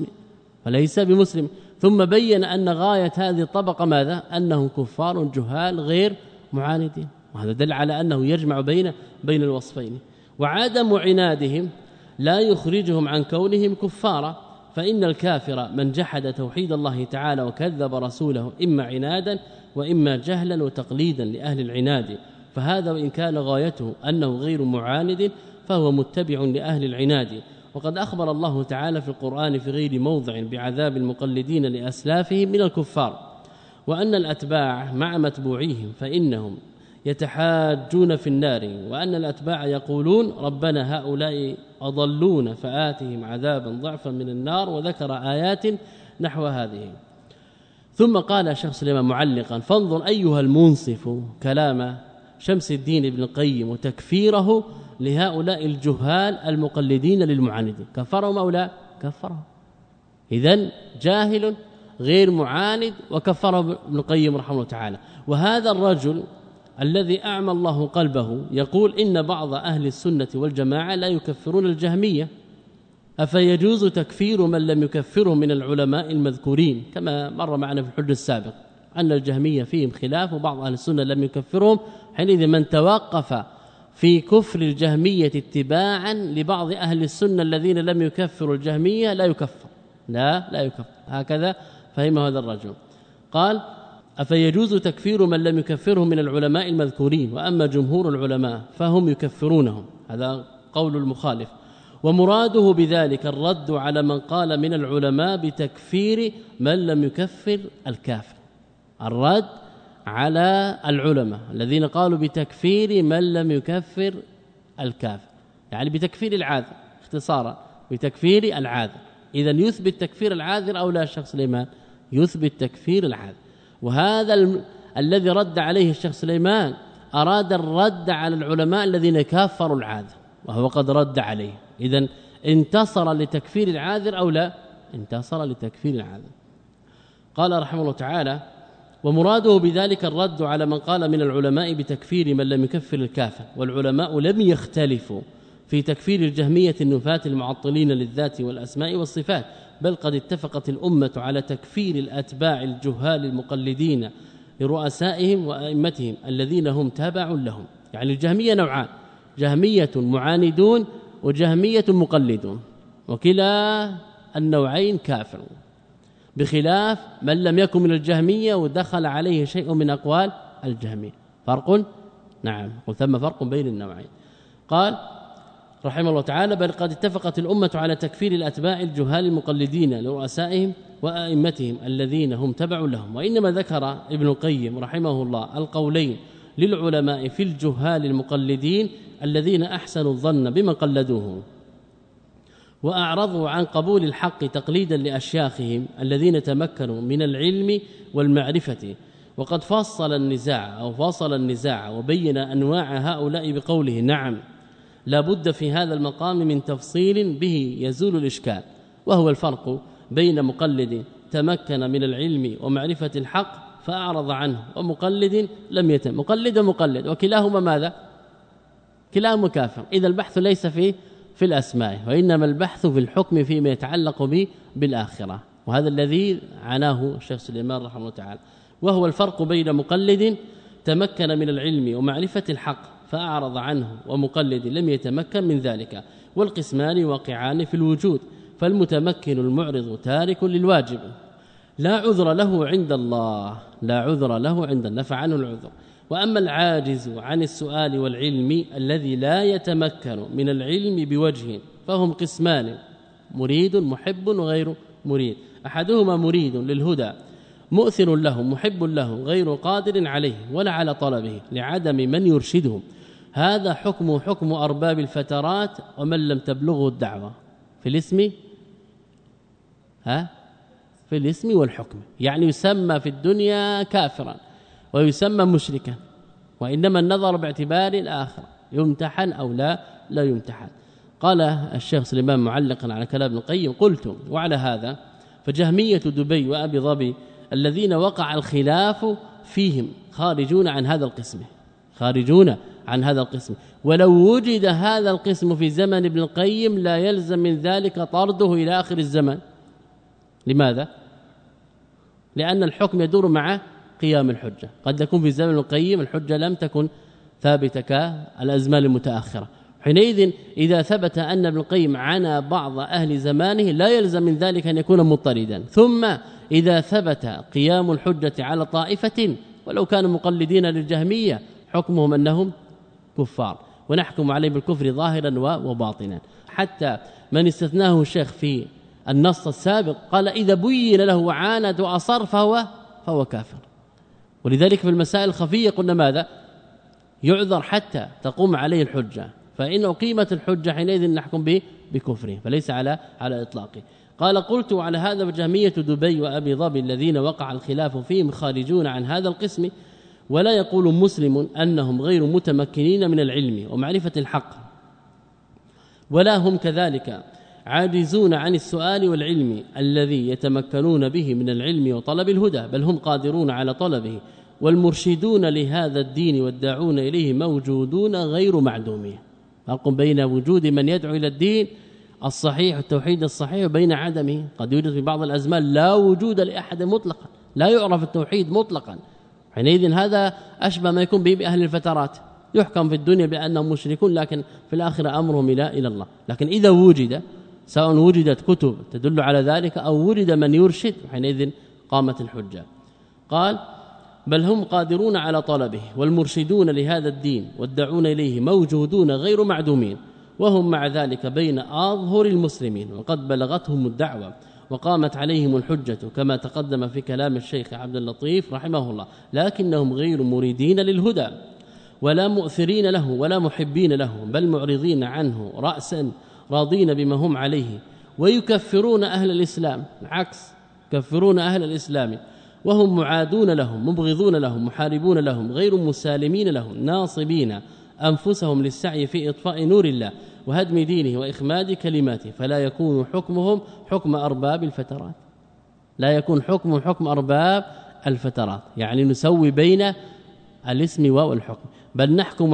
بمسلم. ثم بين أن غاية هذه الطبقة ماذا؟ أنهم كفار جهال غير معاندين، وهذا دل على أنه يجمع بين الوصفين. وعدم عنادهم لا يخرجهم عن كونهم كفارا، فإن الكافر من جحد توحيد الله تعالى وكذب رسوله إما عنادا وإما جهلا وتقليدا لأهل العناد، فهذا وإن كان غايته أنه غير معاند فهو متبع لأهل العناد. وقد أخبر الله تعالى في القرآن في غير موضع بعذاب المقلدين لأسلافهم من الكفار، وأن الأتباع مع متبوعيهم فإنهم يتحاجون في النار، وأن الأتباع يقولون ربنا هؤلاء أضلون فآتهم عذابا ضعفا من النار، وذكر آيات نحو هذه. ثم قال شيخ سليمان معلقا: فانظر أيها المنصف كلام شمس الدين ابن القيم وتكفيره لهؤلاء الجهال المقلدين للمعاندين. كفرهم أو لا؟ كفرهم. إذن جاهل غير معاند وكفره ابن القيم رحمه الله تعالى. وهذا الرجل الذي أعمى الله قلبه يقول إن بعض أهل السنة والجماعة لا يكفرون الجهمية، أفيجوز تكفير من لم يكفرهم من العلماء المذكورين؟ كما مر معنا في الحج السابق أن الجهمية فيهم خلاف، وبعض أهل السنة لم يكفرهم. حينئذ من توقف في كفر الجهمية اتباعا لبعض أهل السنة الذين لم يكفروا الجهمية لا يكفر، لا يكفر. هكذا فهم هذا الرجل. قال: أفيجوز تكفير من لم يكفرهم من العلماء المذكورين، وأما جمهور العلماء فهم يكفرونهم. هذا قول المخالف. ومراده بذلك الرد على من قال من العلماء بتكفير من لم يكفر الكافر، الرد على العلماء الذين قالوا بتكفير من لم يكفر الكافر، يعني بتكفير العاذر، اختصارا بتكفير العاذر. إذن يثبت تكفير العاذر أو لا؟ الشيخ سليمان يثبت تكفير العاذر. وهذا الذي رد عليه الشيخ سليمان أراد الرد على العلماء الذين كفروا العاذر، وهو قد رد عليه. إذن انتصر لتكفير العاذر أو لا؟ انتصر لتكفير العاذر. قال رحمه الله تعالى: ومراده بذلك الرد على من قال من العلماء بتكفير من لم يكفر الكافر، والعلماء لم يختلفوا في تكفير الجهمية النفاة المعطلين للذات والأسماء والصفات، بل قد اتفقت الأمة على تكفير الأتباع الجهال المقلدين لرؤسائهم وأئمتهم الذين هم تابع لهم. يعني الجهمية نوعان: جهمية معاندون وجهمية مقلدون، وكلا النوعين كافر، بخلاف من لم يكن من الجهمية ودخل عليه شيء من أقوال الجهمية. فرق؟ نعم، وثم فرق بين النوعين. قال رحمه الله تعالى: بل قد اتفقت الأمة على تكفير الأتباع الجهال المقلدين لرؤسائهم وأئمتهم الذين هم تبع لهم. وإنما ذكر ابن القيم رحمه الله القولين للعلماء في الجهال المقلدين الذين أحسنوا الظن بمن قلدوه وأعرضوا عن قبول الحق تقليدا لأشياخهم الذين تمكنوا من العلم والمعرفة. وقد فصل النزاع وبين أنواع هؤلاء بقوله: نعم، لا بد في هذا المقام من تفصيل به يزول الإشكال، وهو الفرق بين مقلد تمكن من العلم ومعرفة الحق فأعرض عنه، ومقلد لم يتم. مقلد وكلاهما ماذا؟ كلاهما كافر. إذا البحث ليس في الأسماء، وإنما البحث في الحكم فيما يتعلق به بالآخرة، وهذا الذي عناه الشيخ سليمان رحمه الله تعالى. وهو الفرق بين مقلد تمكن من العلم ومعرفة الحق فأعرض عنه، ومقلد لم يتمكن من ذلك. والقسمان واقعان في الوجود، فالمتمكن المعرض تارك للواجب لا عذر له عند الله، نفع عنه العذر. وأما العاجز عن السؤال والعلم الذي لا يتمكن من العلم بوجه فهم قسمان: مريد محب وغير مريد. أحدهما مريد للهدى مؤثر له محب له غير قادر عليه ولا على طلبه لعدم من يرشده، هذا حكمه حكم أرباب الفترات ومن لم تبلغه الدعوة في الاسم في الاسم والحكم، يعني يسمى في الدنيا كافرا ويسمى مشركا، وإنما النظر باعتبار الآخر يمتحن أو لا يمتحن. قال الشيخ سليمان معلقا على كلام ابن القيم: قلت وعلى هذا فجهمية دبي وأبي ظبي الذين وقع الخلاف فيهم خارجون عن هذا القسم، ولو وجد هذا القسم في زمن ابن القيم لا يلزم من ذلك طرده إلى آخر الزمن. لماذا؟ لأن الحكم يدور مع قيام الحجة، قد يكون في زمن ابن القيم الحجة لم تكن ثابتة كالأزمان المتأخرة، حينئذ إذا ثبت أن ابن القيم عانى بعض أهل زمانه لا يلزم من ذلك أن يكون مضطردا. ثم إذا ثبت قيام الحجة على طائفة ولو كانوا مقلدين للجهمية حكمهم أنهم كفار، ونحكم عليه بالكفر ظاهرا وباطنا. حتى من استثناه الشيخ في النص السابق قال إذا بين له وعاند وأصر فهو كافر. ولذلك في المسائل الخفية قلنا ماذا؟ يعذر حتى تقوم عليه الحجة، فإن أقيمت الحجة حينئذ نحكم بكفره، فليس على إطلاقه. قال: قلت على هذا وجهمية دبي وأبي ظبي الذين وقع الخلاف فيهم خارجون عن هذا القسم، ولا يقول مسلم أنهم غير متمكنين من العلم ومعرفة الحق، ولا هم كذلك عاجزون عن السؤال والعلم الذي يتمكنون به من العلم وطلب الهدى، بل هم قادرون على طلبه، والمرشدون لهذا الدين والداعون إليه موجودون غير معدومين. فرق بين وجود من يدعو إلى الدين الصحيح التوحيد الصحيح وبين عدمه. قد يوجد في بعض الأزمان لا وجود لأحد مطلقا، لا يعرف التوحيد مطلقا، حينئذ هذا أشبه ما يكون به بأهل الفترات، يحكم في الدنيا بأنهم مشركون لكن في الآخرة أمرهم إلى الله. لكن إذا وجد، سواء وجدت كتب تدل على ذلك أو وجد من يرشد، حينئذ قامت الحجة. قال: بل هم قادرون على طلبه، والمرشدون لهذا الدين والداعون إليه موجودون غير معدومين، وهم مع ذلك بين أظهر المسلمين، وقد بلغتهم الدعوة وقامت عليهم الحجة كما تقدم في كلام الشيخ عبد اللطيف رحمه الله، لكنهم غير مريدين للهدى ولا مؤثرين له ولا محبين له، بل معرضين عنه رأسا راضين بما هم عليه، ويكفرون أهل الإسلام، عكس يكفرون أهل الإسلام، وهم معادون لهم مبغضون لهم محاربون لهم غير مسالمين لهم، ناصبين أنفسهم للسعي في إطفاء نور الله وهدم دينه وإخماد كلماته، فلا يكون حكمهم حكم أرباب الفترات، لا يكون حكمهم حكم أرباب الفترات، يعني نسوي بين الاسم والحكم، بل نحكم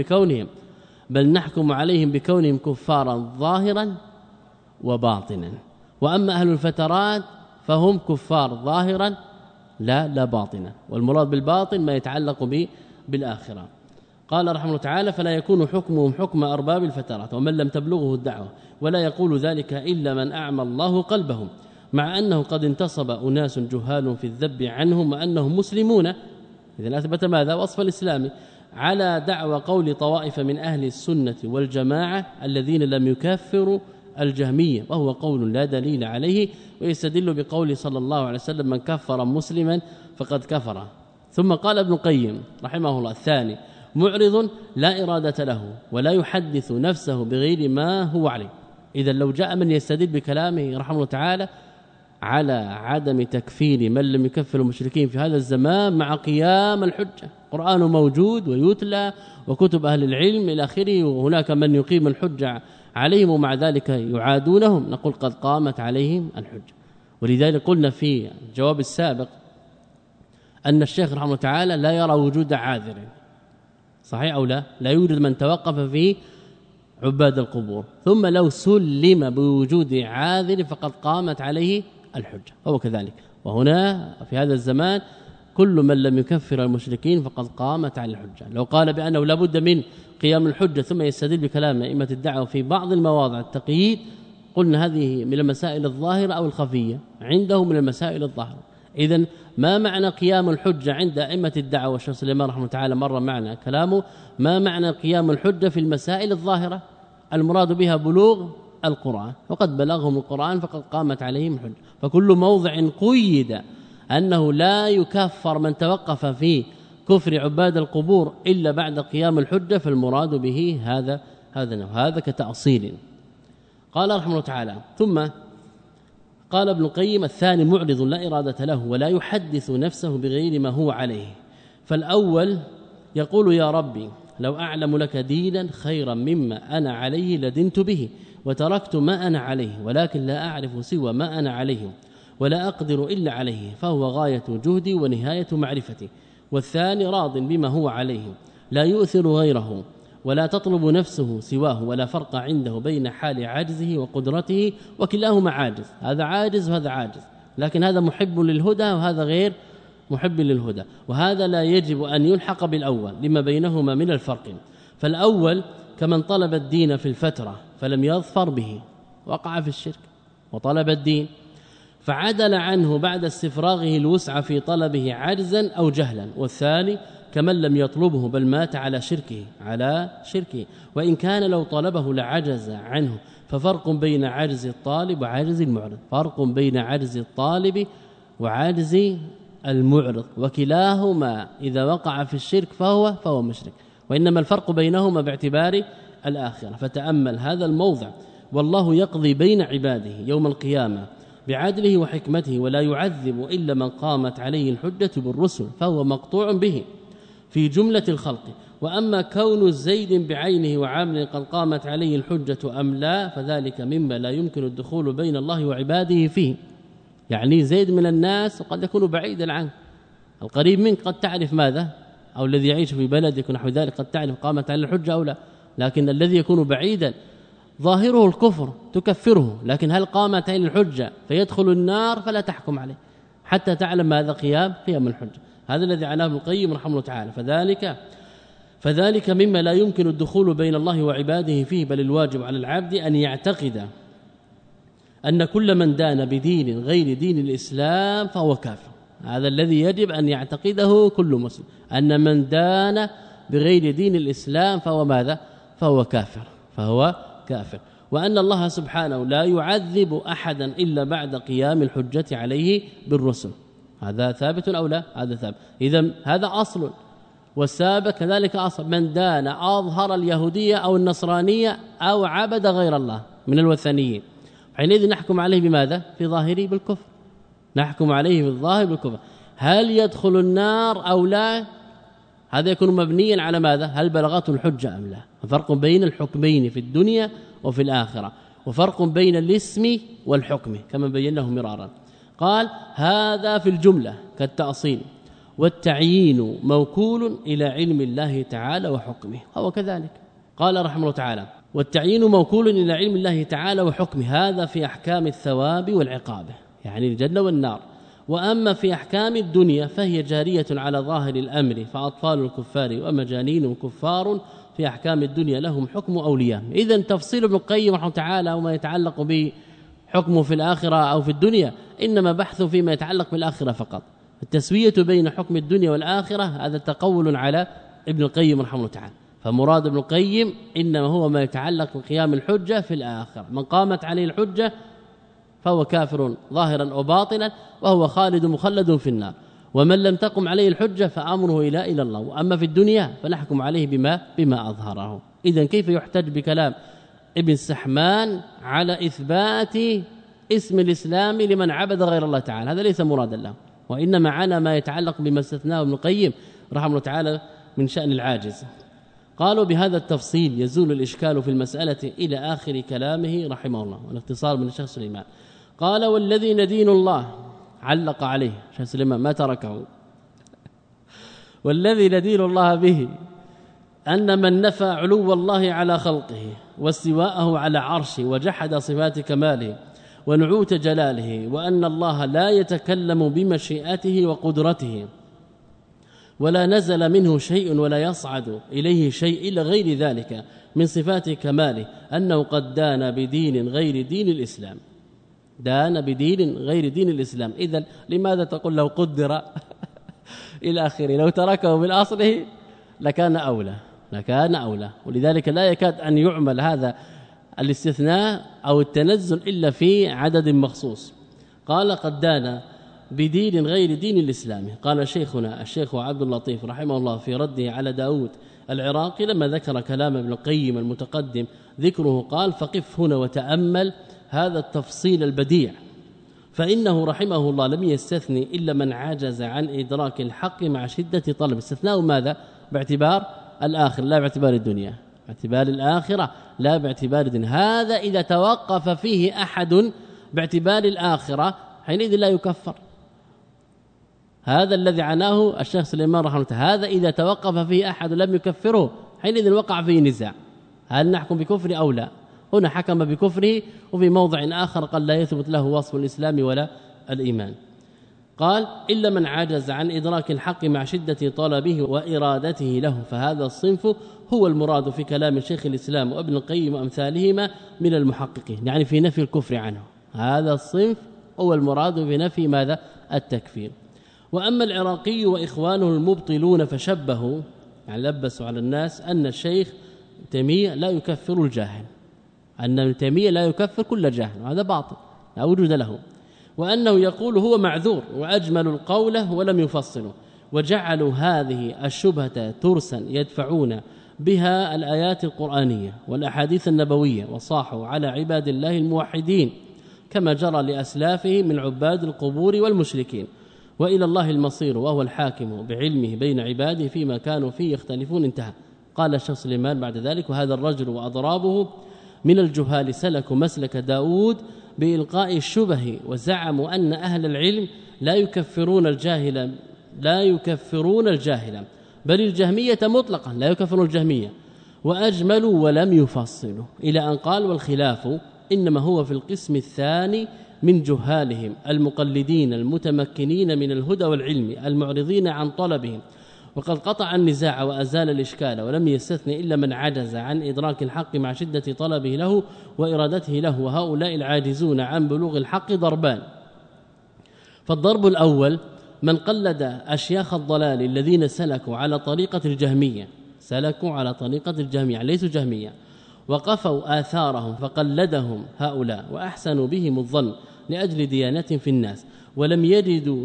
عليهم بكونهم كفارا ظاهرا وباطنا. وأما أهل الفترات فهم كفار ظاهرا لا باطنا، والمراد بالباطن ما يتعلق بالآخرة. قال رحمه الله تعالى: فلا يكون حكمهم حكم أرباب الفترات ومن لم تبلغه الدعوة، ولا يقول ذلك إلا من أعمى الله قلبهم، مع أنه قد انتصب أناس جهال في الذب عنهم وأنهم مسلمون، إذن أثبت ماذا؟ وصف الإسلام، على دعوى قول طوائف من أهل السنة والجماعة الذين لم يكفروا الجهمية، وهو قول لا دليل عليه، ويستدل بقول صلى الله عليه وسلم: من كفر مسلما فقد كفر. ثم قال ابن القيم رحمه الله: الثاني معرض لا إرادة له ولا يحدث نفسه بغير ما هو عليه. إذا لو جاء من يستدل بكلامه رحمه الله تعالى على عدم تكفير من لم يكفر المشركين في هذا الزمان مع قيام الحجة، قرآن موجود ويتلى وكتب أهل العلم إلى آخره، وهناك من يقيم الحجة عليهم ومع ذلك يعادونهم، نقول قد قامت عليهم الحجة. ولذلك قلنا في الجواب السابق أن الشيخ رحمه الله تعالى لا يرى وجود عاذر، صحيح أو لا يوجد من توقف في عباد القبور، ثم لو سلم بوجود عاذر فقد قامت عليه الحجة، فهو كذلك. وهنا في هذا الزمان كل من لم يكفر المشركين فقد قامت على الحجة. لو قال بأنه لا بد من قيام الحجة ثم يستدل بكلام أئمة الدعوة في بعض المواضع التقييد، قلنا هذه من المسائل الظاهرة أو الخفية، عنده من المسائل الظاهرة. إذن ما معنى قيام الحجة عند أئمة الدعوة؟ الشيخ سليمان رحمه تعالى مر معنا كلامه، ما معنى قيام الحجة في المسائل الظاهرة؟ المراد بها بلوغ القرآن، وقد بلغهم القرآن فقد قامت عليهم الحجة. فكل موضع قيد أنه لا يكفر من توقف في وكفر عباد القبور إلا بعد قيام الحجة، فالمراد به هذا كتأصيل. قال رحمه الله تعالى: ثم قال ابن القيم: الثاني معرض لا إرادة له ولا يحدث نفسه بغير ما هو عليه. فالأول يقول: يا ربي لو أعلم لك دينا خيرا مما أنا عليه لدنت به وتركت ما أنا عليه، ولكن لا أعرف سوى ما أنا عليه ولا أقدر إلا عليه، فهو غاية جهدي ونهاية معرفتي. والثاني راض بما هو عليه لا يؤثر غيره ولا تطلب نفسه سواه، ولا فرق عنده بين حال عجزه وقدرته، وكلاهما عاجز، هذا عاجز وهذا عاجز، لكن هذا محب للهدى وهذا غير محب للهدى، وهذا لا يجب أن يلحق بالأول لما بينهما من الفرق. فالأول كمن طلب الدين في الفترة فلم يظفر به، وقع في الشرك وطلب الدين فعدل عنه بعد استفراغه الوسع في طلبه عجزا أو جهلا. والثاني كمن لم يطلبه بل مات على شركه، وإن كان لو طلبه لعجز عنه. ففرق بين عجز الطالب وعجز المعرض، فرق بين عجز الطالب وعجز المعرض، وكلاهما إذا وقع في الشرك فهو مشرك، وإنما الفرق بينهما باعتبار الآخرة. فتأمل هذا الموضع: والله يقضي بين عباده يوم القيامة بعدله وحكمته ولا يعذب إلا من قامت عليه الحجة بالرسل، فهو مقطوع به في جملة الخلق. وأما كون زيد بعينه وعامل قد قامت عليه الحجة أم لا، فذلك مما لا يمكن الدخول بين الله وعباده فيه. يعني زيد من الناس وقد يكون بعيدا عنه، القريب منك قد تعرف ماذا، أو الذي يعيش في بلدك ونحو ذلك قد تعرف قامت عليه الحجة أو لا، لكن الذي يكون بعيدا ظاهره الكفر تكفره، لكن هل قامت عليه الحجة فيدخل النار فلا تحكم عليه حتى تعلم ماذا قيام الحجة. هذا الذي عناه ابن القيم رحمه الله تعالى. فذلك مما لا يمكن الدخول بين الله وعباده فيه، بل الواجب على العبد أن يعتقد أن كل من دان بدين غير دين الإسلام فهو كافر. هذا الذي يجب أن يعتقده كل مسلم، أن من دان بغير دين الإسلام فهو ماذا؟ فهو كافر. وأن الله سبحانه لا يعذب أحدا إلا بعد قيام الحجة عليه بالرسل. هذا ثابت أو لا؟ هذا ثابت. إذن هذا أصل، والسابق كذلك أصل: من دان أظهر اليهودية أو النصرانية أو عبد غير الله من الوثنيين، حينئذ نحكم عليه بماذا؟ في ظاهره بالكفر، نحكم عليه بالظاهر بالكفر. هل يدخل النار أو لا؟ هذا يكون مبنيا على ماذا؟ هل بلغته الحجة أم لا؟ فرق بين الحكمين في الدنيا وفي الآخرة، وفرق بين الاسم والحكم كما بيناه مرارا. قال: هذا في الجملة كالتأصيل، والتعيين موكول إلى علم الله تعالى وحكمه، هو كذلك. قال رحمه الله تعالى: والتعيين موكول إلى علم الله تعالى وحكمه، هذا في أحكام الثواب والعقاب، يعني الجنة والنار. وأما في أحكام الدنيا فهي جارية على ظاهر الأمر، فأطفال الكفار ومجانين كفار في أحكام الدنيا لهم حكم أولياء. إذن تفصيل ابن القيم رحمه تعالى وما يتعلق بحكمه في الآخرة أو في الدنيا إنما بحث فيما يتعلق بالآخرة فقط. التسوية بين حكم الدنيا والآخرة هذا تقول على ابن القيم رحمه تعالى. فمراد ابن القيم إنما هو ما يتعلق بقيام الحجة في الآخرة، من قامت عليه الحجة فهو كافر ظاهرا وباطنا وهو خالد مخلد في النار، ومن لم تقم عليه الحجة فأمره إلى الله. وأما في الدنيا فنحكم عليه بما أظهره. إذن كيف يحتج بكلام ابن السحمان على إثبات اسم الإسلام لمن عبد غير الله تعالى؟ هذا ليس مرادا له، وإنما معنا ما يتعلق بما استثناه ابن القيم رحمه الله تعالى من شأن العاجز. قالوا: بهذا التفصيل يزول الإشكال في المسألة إلى آخر كلامه رحمه الله. والاختصار من الشيخ سليمان. قال: والذي ندين الله، علق عليه شيخ سليمان ما تركه، والذي ندين الله به أن من نفى علو الله على خلقه واستواءه على عرشه وجحد صفات كماله ونعوت جلاله، وأن الله لا يتكلم بمشيئته وقدرته ولا نزل منه شيء ولا يصعد إليه شيء إلا غير ذلك من صفات كماله، أنه قد دان بدين غير دين الإسلام، دان بدين غير دين الإسلام. إذن لماذا تقول لو قدر إلى آخره؟ لو تركه من أصله لكان أولى. ولذلك لا يكاد أن يعمل هذا الاستثناء أو التنزل إلا في عدد مخصوص. قال: قد دان بدين غير دين الإسلام. قال شيخنا الشيخ عبد اللطيف رحمه الله في رده على داود العراقي لما ذكر كلام ابن القيم المتقدم ذكره قال: فقف هنا وتأمل هذا التفصيل البديع، فإنه رحمه الله لم يستثني إلا من عجز عن إدراك الحق مع شدة طلب. استثناء ماذا؟ باعتبار الآخر لا باعتبار الدنيا، باعتبار الآخرة لا باعتبار الدنيا. هذا إذا توقف فيه أحد باعتبار الآخرة حينئذ لا يكفر. هذا الذي عناه الشيخ سليمان رحمه الله، هذا إذا توقف فيه أحد لم يكفره حينئذ وقع فيه نزاع، هل نحكم بكفر أو لا؟ هنا حكم بكفره، وفي موضع آخر قال لا يثبت له وصف الإسلام ولا الإيمان. قال: إلا من عجز عن إدراك الحق مع شدة طلبه وإرادته له، فهذا الصنف هو المراد في كلام شيخ الإسلام وابن القيم وأمثالهما من المحققين، يعني في نفي الكفر عنه. هذا الصنف هو المراد بنفي ماذا؟ التكفير. وأما العراقي وإخوانه المبطلون فشبهوا، يعني لبسوا على الناس أن الشيخ تيمية لا يكفر الجاهل، أن تيمية لا يكفر كل جاهل، وهذا باطل لا وجود له، وأنه يقول هو معذور، وأجمل القول ولم يفصله، وجعلوا هذه الشبهة ترسا يدفعون بها الآيات القرآنية والأحاديث النبوية، وصاحوا على عباد الله الموحدين كما جرى لأسلافه من عباد القبور والمشركين. وإلى الله المصير وهو الحاكم بعلمه بين عباده فيما كانوا فيه يختلفون. انتهى. قال الشيخ سليمان بعد ذلك: وهذا الرجل وأضرابه من الجهال سلكوا مسلك داود بإلقاء الشبه، وزعموا أن أهل العلم لا يكفرون الجاهل بل الجهمية مطلقا لا يكفرون الجهمية، وأجملوا ولم يفصلوا، إلى أن قال: والخلاف إنما هو في القسم الثاني من جهالهم المقلدين المتمكنين من الهدى والعلم المعرضين عن طلبهم. وقد قطع النزاع وأزال الإشكال، ولم يستثن إلا من عجز عن إدراك الحق مع شدة طلبه له وإرادته له، وهؤلاء العاجزون عن بلوغ الحق ضربان. فالضرب الأول من قلد أشياخ الضلال الذين سلكوا على طريقة الجهمية، ليسوا جهمية، وقفوا آثارهم فقلدهم هؤلاء وأحسنوا بهم الظن لأجل ديانة في الناس، ولم يجدوا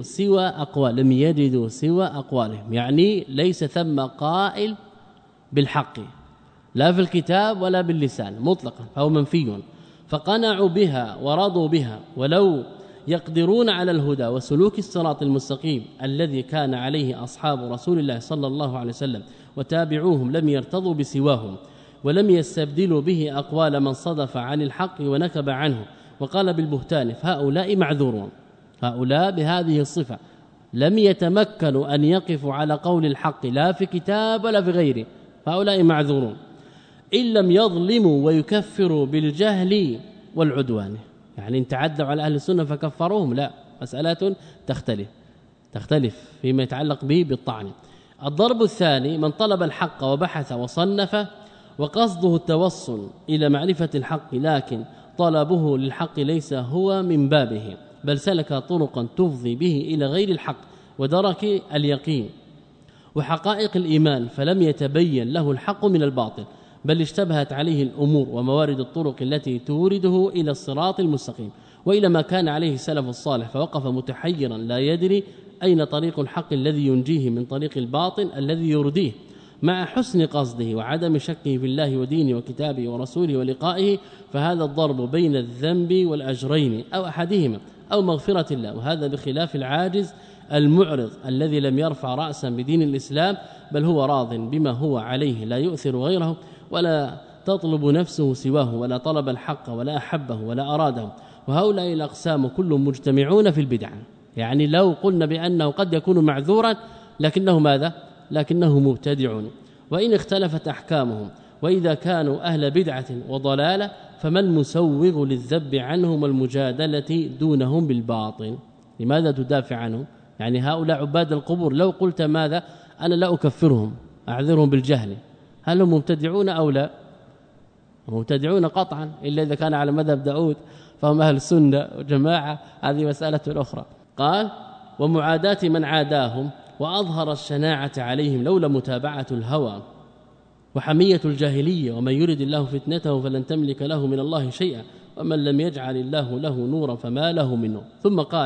سوى أقوالهم، يعني ليس ثم قائل بالحق لا في الكتاب ولا باللسان مطلقا، فهو منفي، فقنعوا بها ورضوا بها، ولو يقدرون على الهدى وسلوك الصراط المستقيم الذي كان عليه أصحاب رسول الله صلى الله عليه وسلم وتابعوهم لم يرتضوا بسواهم، ولم يستبدلوا به أقوال من صدف عن الحق ونكب عنه وقال بالبهتان، فهؤلاء معذورون. هؤلاء بهذه الصفة لم يتمكنوا أن يقفوا على قول الحق لا في كتاب ولا في غيره، فهؤلاء معذورون، إن لم يظلموا ويكفروا بالجهل والعدوان. يعني إن تعدوا على أهل السنة فكفروهم، لا، مسألة تختلف فيما يتعلق به بالطعن. الضرب الثاني من طلب الحق وبحث وصنف وقصده التوصل إلى معرفة الحق، لكن طلبه للحق ليس هو من بابه، بل سلك طرقا تفضي به إلى غير الحق ودرك اليقين وحقائق الإيمان، فلم يتبين له الحق من الباطل، بل اشتبهت عليه الأمور وموارد الطرق التي تورده إلى الصراط المستقيم وإلى ما كان عليه السلف الصالح، فوقف متحيرا لا يدري أين طريق الحق الذي ينجيه من طريق الباطل الذي يرديه، مع حسن قصده وعدم شكه في الله ودينه وكتابه ورسوله ولقائه. فهذا الضرب بين الذنب والأجرين أو أحدهما أو مغفرة الله، وهذا بخلاف العاجز المعرض الذي لم يرفع رأسا بدين الإسلام، بل هو راض بما هو عليه لا يؤثر غيره ولا تطلب نفسه سواه، ولا طلب الحق ولا أحبه ولا أراده. وهؤلاء الأقسام كلهم مجتمعون في البدع. يعني لو قلنا بأنه قد يكون معذورا لكنه ماذا؟ لكنه مبتدع، وإن اختلفت أحكامهم، وإذا كانوا أهل بدعة وضلالة فما المسوغ للذب عنهم والمجادلة دونهم بالباطل؟ لماذا تدافع عنهم؟ يعني هؤلاء عباد القبور لو قلت ماذا؟ أنا لا أكفرهم، أعذرهم بالجهل، هل هم مبتدعون أو لا؟ مبتدعون قطعا، إلا إذا كان على مذهب داود فهم أهل السنة وجماعة، هذه مسألة أخرى. قال: ومعاداة من عاداهم وأظهر الشناعة عليهم لولا متابعة الهوى وحمية الجاهلية، ومن يرد الله فتنته فلن تملك له من الله شيئا، ومن لم يجعل الله له نورا فما له منه. ثم قال: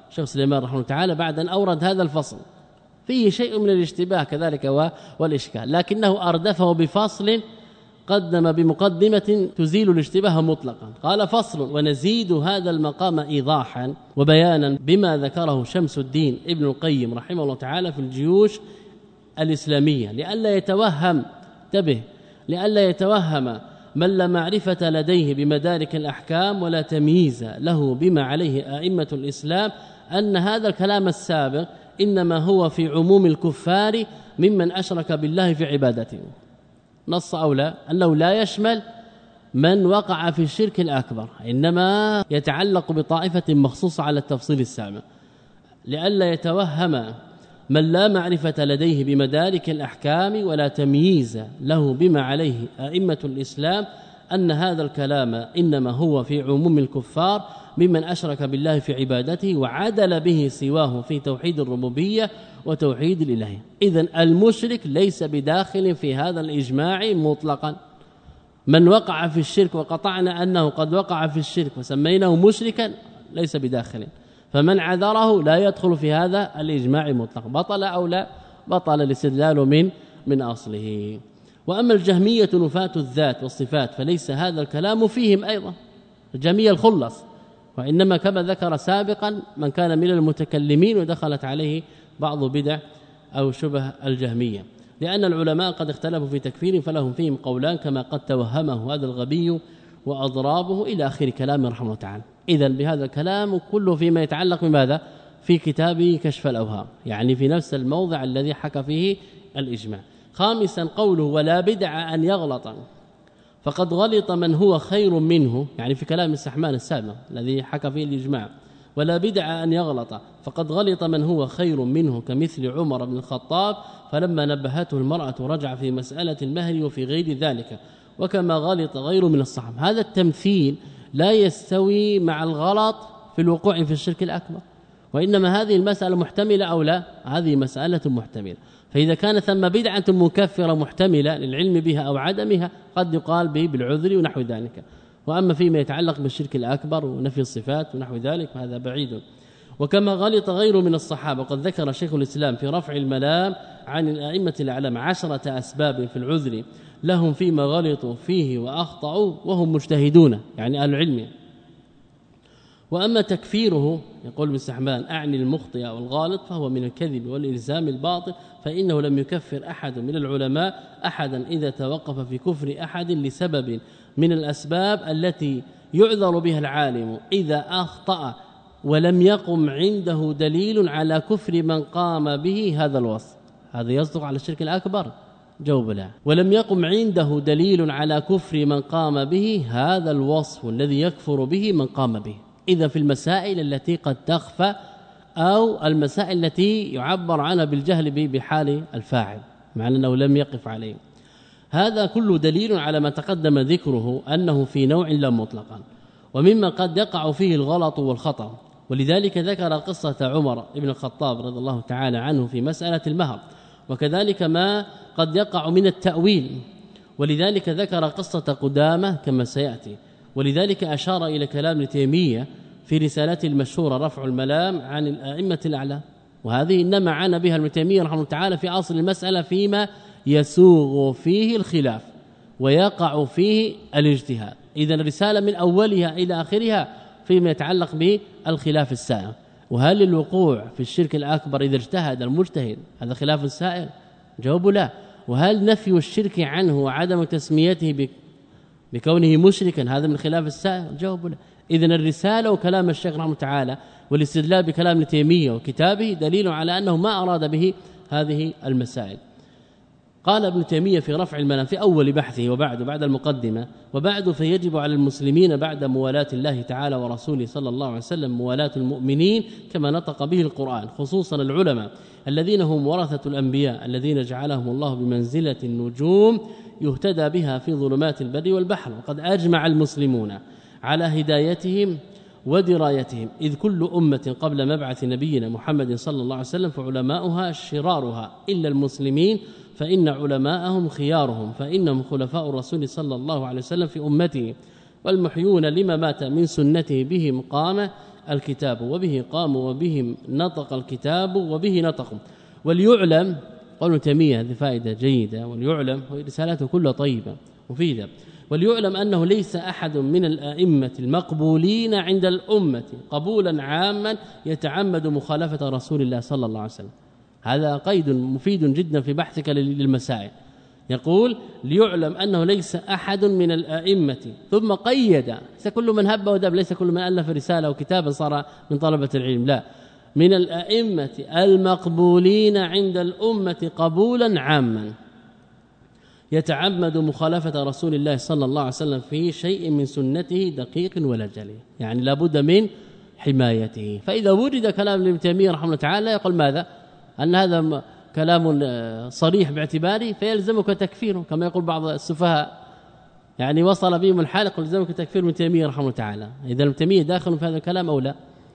الشيخ سليمان رحمه الله تعالى بعد أن أورد هذا الفصل فيه شيء من الاشتباه كذلك والإشكال، لكنه أردفه بفصل قدم بمقدمة تزيل الاشتباه مطلقا. قال: فصل: ونزيد هذا المقام إيضاحا وبيانا بما ذكره شمس الدين ابن القيم رحمه الله تعالى في الجيوش الإسلامية، لئلا يتوهم من لا معرفة لديه بمدارك الأحكام ولا تمييز له بما عليه أئمة الإسلام أن هذا الكلام السابق إنما هو في عموم الكفار ممن أشرك بالله في عبادته. نص أولى أنه لا يشمل من وقع في الشرك الأكبر، إنما يتعلق بطائفة مخصوصة على التفصيل السابق، لئلا يتوهم من لا معرفة لديه بمدارك الأحكام ولا تمييز له بما عليه أئمة الإسلام أن هذا الكلام إنما هو في عموم الكفار ممن أشرك بالله في عبادته وعدل به سواه في توحيد الربوبية وتوحيد الإلهية. إذن المشرك ليس بداخل في هذا الإجماع مطلقا. من وقع في الشرك وقطعنا أنه قد وقع في الشرك وسميناه مشركا ليس بداخل، فمن عذره لا يدخل في هذا الإجماع مطلقا. بطل أو لا بطل الاستدلال من أصله. وأما الجهمية نفاة الذات والصفات فليس هذا الكلام فيهم أيضا، الجهمية الخلص، وإنما كما ذكر سابقا من كان من المتكلمين ودخلت عليه بعض بدع أو شبه الجهمية، لأن العلماء قد اختلفوا في تكفير فلهم فيهم قولان كما قد توهمه هذا الغبي وأضرابه إلى آخر كلام رحمه الله تعالى. إذن بهذا الكلام كله فيما يتعلق بماذا؟ في كتاب كشف الأوهام، يعني في نفس الموضع الذي حكى فيه الإجماع. خامسا قوله: ولا بدع أن يغلط فقد غلط من هو خير منه، يعني في كلام السحمان السابق الذي حكى فيه الإجماع: ولا بدع أن يغلط فقد غلط من هو خير منه كمثل عمر بن الخطاب فلما نبهته المرأة رجع في مسألة المهر وفي غير ذلك، وكما غلط غير من الصحابة. هذا التمثيل لا يستوي مع الغلط في الوقوع في الشرك الأكبر، وإنما هذه المسألة محتملة أو لا؟ هذه مسألة محتملة. فإذا كان ثم بدعة مكفرة محتملة للعلم بها أو عدمها قد يقال به بالعذر ونحو ذلك. وأما فيما يتعلق بالشرك الأكبر ونفي الصفات ونحو ذلك فهذا بعيد. وكما غلط غير من الصحابة، وقد ذكر شيخ الإسلام في رفع الملام عن الأئمة الأعلام 10 أسباب في العذر لهم فيما غلطوا فيه وأخطأوا وهم مجتهدون، يعني أهل العلم. وأما تكفيره يقول ابن سحمان أعني المخطئ والغالط فهو من الكذب والإلزام الباطل، فإنه لم يكفر أحد من العلماء أحدا إذا توقف في كفر أحد لسبب من الأسباب التي يعذر بها العالم إذا أخطأ ولم يقم عنده دليل على كفر من قام به هذا الوصف. هذا يصدق على الشرك الأكبر؟ جواب لا. ولم يقم عنده دليل على كفر من قام به هذا الوصف الذي يكفر به من قام به. إذا في المسائل التي قد تخفى أو المسائل التي يعبر عنها بالجهل بحال الفاعل مع أنه لم يقف عليه، هذا كله دليل على ما تقدم ذكره أنه في نوع لا مطلقا، ومما قد يقع فيه الغلط والخطأ. ولذلك ذكر قصة عمر بن الخطاب رضي الله تعالى عنه في مسألة المهر، وكذلك ما قد يقع من التأويل، ولذلك ذكر قصة قدامة كما سيأتي. ولذلك أشار إلى كلام ابن تيمية في رسالته المشهورة رفع الملام عن الأئمة الأعلام، وهذه إنما عانى بها ابن تيمية رحمه الله تعالى في أصل المسألة فيما يسوغ فيه الخلاف ويقع فيه الاجتهاد. إذا الرسالة من أولها إلى آخرها فيما يتعلق بالخلاف السائر. وهل الوقوع في الشرك الأكبر إذا اجتهد المجتهد هذا خلاف سائر؟ جواب لا. وهل نفي الشرك عنه وعدم تسميته بكونه مشركا هذا من خلاف السائر؟ جواب لا. إذن الرسالة وكلام الشيخ رحمه الله تعالى والاستدلال بكلام ابن تيمية وكتابه دليل على أنه ما أراد به هذه المسائل. قال ابن تيمية في رفع الملام في أول بحثه بعد المقدمة: وبعد فيجب على المسلمين بعد موالاة الله تعالى ورسوله صلى الله عليه وسلم موالاة المؤمنين كما نطق به القرآن، خصوصا العلماء الذين هم ورثة الأنبياء الذين جعلهم الله بمنزلة النجوم يهتدى بها في ظلمات البر والبحر. وقد أجمع المسلمون على هدايتهم ودرايتهم، إذ كل أمة قبل مبعث نبينا محمد صلى الله عليه وسلم فعلماؤها شرارها إلا المسلمين فإن علماءهم خيارهم، فإنهم خلفاء الرسول صلى الله عليه وسلم في أمته والمحيون لما مات من سنته بهم قام الكتاب وبه قاموا وبه نطق الكتاب وبه نطقوا. وليعلم قول تيمية، هذه فائدة جيدة، وليعلم رسالته كلها طيبة مفيدة. وليعلم أنه ليس أحد من الأئمة المقبولين عند الأمة قبولا عاما يتعمد مخالفة رسول الله صلى الله عليه وسلم. هذا قيد مفيد جدا في بحثك للمسائل. يقول ليعلم أنه ليس أحد من الأئمة، ثم قيد ليس كل من هب ودب، ليس كل من ألف رسالة وكتابا صار من طلبة العلم، لا، من الأئمة المقبولين عند الأمة قبولا عاما يتعمد مخالفة رسول الله صلى الله عليه وسلم في شيء من سنته دقيق ولا جلي، يعني لابد من حمايته. فإذا وجد كلام ابن تيمية رحمه الله تعالى يقول ماذا؟ أن هذا كلام صريح باعتباره فيلزمك تكفيره، كما يقول بعض السفهاء، يعني وصل بهم الحال يقول يلزمك تكفير ابن تيمية رحمه الله تعالى. إذا ابن تيمية داخل في هذا الكلام أو لا؟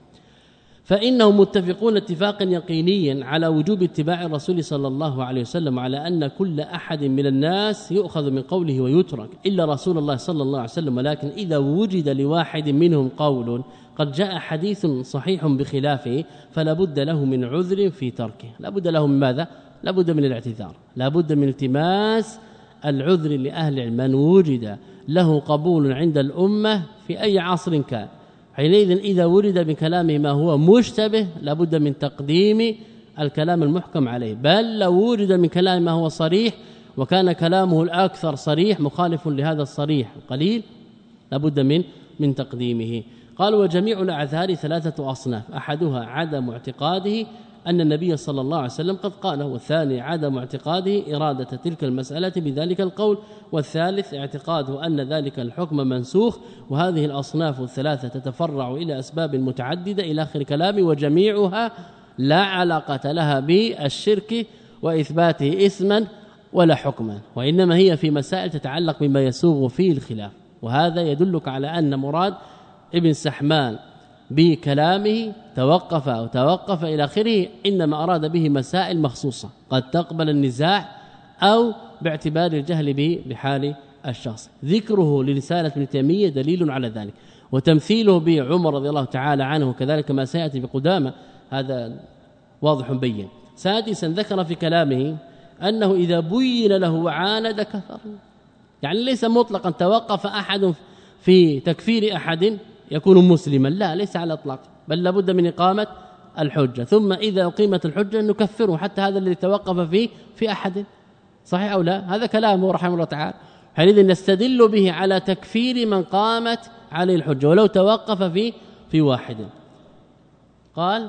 فإنهم متفقون اتفاقا يقينيا على وجوب اتباع الرسول صلى الله عليه وسلم، على أن كل أحد من الناس يؤخذ من قوله ويترك إلا رسول الله صلى الله عليه وسلم. ولكن إذا وجد لواحد منهم قول قد جاء حديث صحيح بخلافه فلا بد له من عذر في تركه. لا بد له من ماذا؟ لا بد من الاعتذار، لا بد من التماس العذر لأهل العلم. من وجد له قبول عند الأمة في أي عصر كان، حينئذ إذا ورد بكلامه ما هو مشتبه لابد من تقديم الكلام المحكم عليه، بل لو ورد من كلام ما هو صريح وكان كلامه الأكثر صريح مخالف لهذا الصريح القليل لابد من تقديمه. قال وجميع الأعذار ثلاثة أصناف، أحدها عدم اعتقاده أن النبي صلى الله عليه وسلم قد قاله، والثاني عدم اعتقاده إرادة تلك المسألة بذلك القول، والثالث اعتقاده أن ذلك الحكم منسوخ. وهذه الأصناف الثلاثة تتفرع إلى أسباب متعددة إلى آخر كلامه، وجميعها لا علاقة لها بالشرك وإثباته إثما ولا حكما، وإنما هي في مسائل تتعلق بما يسوغ فيه الخلاف. وهذا يدلك على أن مراد ابن سحمان بكلامه توقف إلى آخره إنما أراد به مسائل مخصوصة قد تقبل النزاع أو باعتبار الجهل به بحال الشخص. ذكره لرسالة ابن تيمية دليل على ذلك، وتمثيله بعمر رضي الله تعالى عنه وكذلك ما سيأتي بقدامة هذا واضح بين. سادسا ذكر في كلامه أنه إذا بين له وعاند كفر، يعني ليس مطلقا توقف أحد في تكفير أحد يكون مسلما، لا، ليس على الاطلاق، بل لابد من إقامة الحجة، ثم إذا أقيمت الحجة نكفره حتى هذا الذي توقف في أحد، صحيح أو لا؟ هذا كلامه رحمه الله تعالى، حينئذ نستدل به على تكفير من قامت عليه الحجة ولو توقف في واحد. قال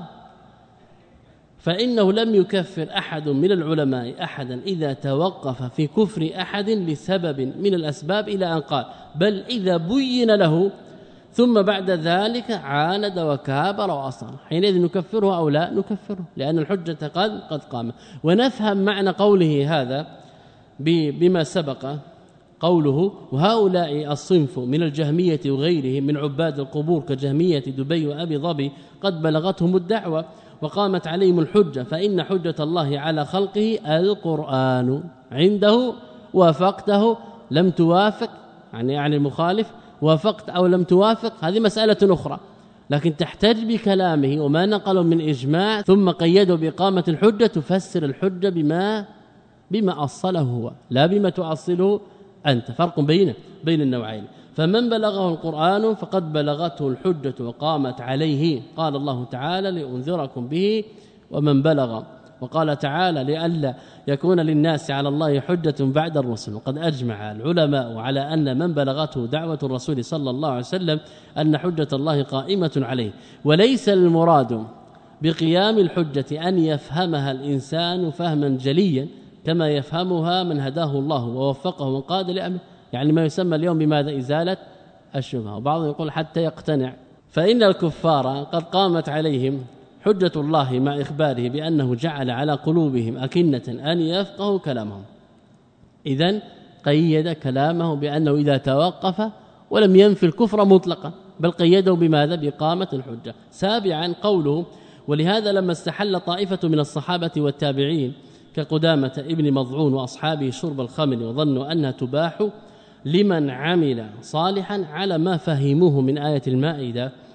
فإنه لم يكفر أحد من العلماء أحدا إذا توقف في كفر أحد لسبب من الأسباب إلى أن قال بل إذا بين له ثم بعد ذلك عاند وكابر وأصر، حينئذ نكفره أو لا نكفره، لأن الحجة قد قامت. ونفهم معنى قوله هذا بما سبق قوله وهؤلاء الصنف من الجهمية وغيرهم من عباد القبور كجهمية دبي وأبي ظبي قد بلغتهم الدعوة وقامت عليهم الحجة، فإن حجة الله على خلقه القرآن، عنده وافقته لم توافق، يعني المخالف وافقت أو لم توافق هذه مسألة أخرى، لكن تحتج بكلامه وما نقل من إجماع ثم قيده بإقامة الحجة تفسر الحجة بما أصله هو لا بما تؤصله أنت. فرق بين النوعين. فمن بلغه القرآن فقد بلغته الحجة وقامت عليه، قال الله تعالى لأنذركم به ومن بلغ، وقال تعالى لئلا يكون للناس على الله حجة بعد الرسل. وقد أجمع العلماء على أن من بلغته دعوة الرسول صلى الله عليه وسلم أن حجة الله قائمة عليه، وليس المراد بقيام الحجة أن يفهمها الإنسان فهما جليا كما يفهمها من هداه الله ووفقه وقاد لأمره، يعني ما يسمى اليوم بماذا؟ إزالة الشبهة، وبعضهم يقول حتى يقتنع. فإن الكفار قد قامت عليهم حجة الله مع إخباره بأنه جعل على قلوبهم أكنة أن يفقهوا كلامهم، إذن قيد كلامه بأنه إذا توقف ولم ينفي الكفر مطلقا بل قيده بماذا؟ بإقامة الحجة. سابعا قوله ولهذا لما استحل طائفة من الصحابة والتابعين كقدامة ابن مضعون وأصحابه شرب الخمر وظنوا أنها تباح لمن عمل صالحا على ما فهموه من آية المائدة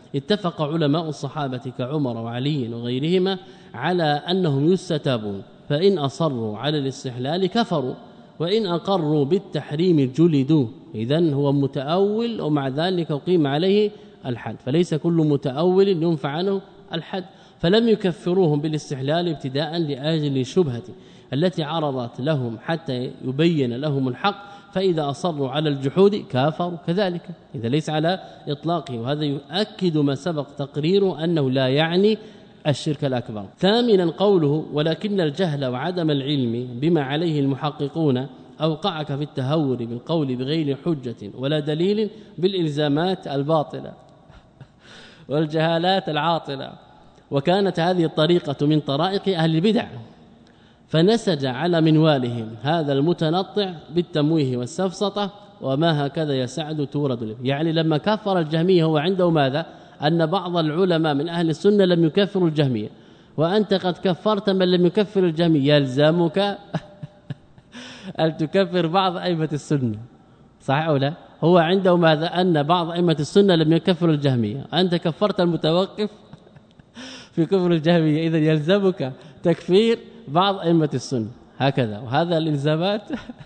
اتفق علماء الصحابة كعمر وعلي وغيرهما على أنهم يستتابون، فإن أصروا على الاستحلال كفروا، وإن أقروا بالتحريم جلدوا. إذن هو متأول ومع ذلك أقيم عليه الحد، فليس كل متأول ينفع عنه الحد. فلم يكفروهم بالاستحلال ابتداء لأجل الشبهة التي عرضت لهم حتى يبين لهم الحق، فإذا أصروا على الجحود كافروا كذلك، إذا ليس على إطلاقه. وهذا يؤكد ما سبق تقريره أنه لا يعني الشرك الأكبر. ثامنا قوله ولكن الجهل وعدم العلم بما عليه المحققون أوقعك في التهور بالقول بغير حجة ولا دليل بالإلزامات الباطلة والجهالات العاطلة. وكانت هذه الطريقة من طرائق أهل البدع، فنسج على منوالهم هذا المتنطع بالتمويه والسفسطة، وما هكذا يسعد تورد له. يعني لما كفر الجهمية هو عنده ماذا؟ أن بعض العلماء من أهل السنة لم يكفروا الجهمية، وأنت قد كفرت من لم يكفر الجهمية، يلزمك أن تكفر بعض أئمة السنة، صحيح أو لا؟ هو عنده ماذا؟ أن بعض أئمة السنة لم يكفروا الجهمية، أنت كفرت المتوقف في كفر الجهمية، إذا يلزمك تكفير بعض أئمة السنة، هكذا. وهذا الإلزامات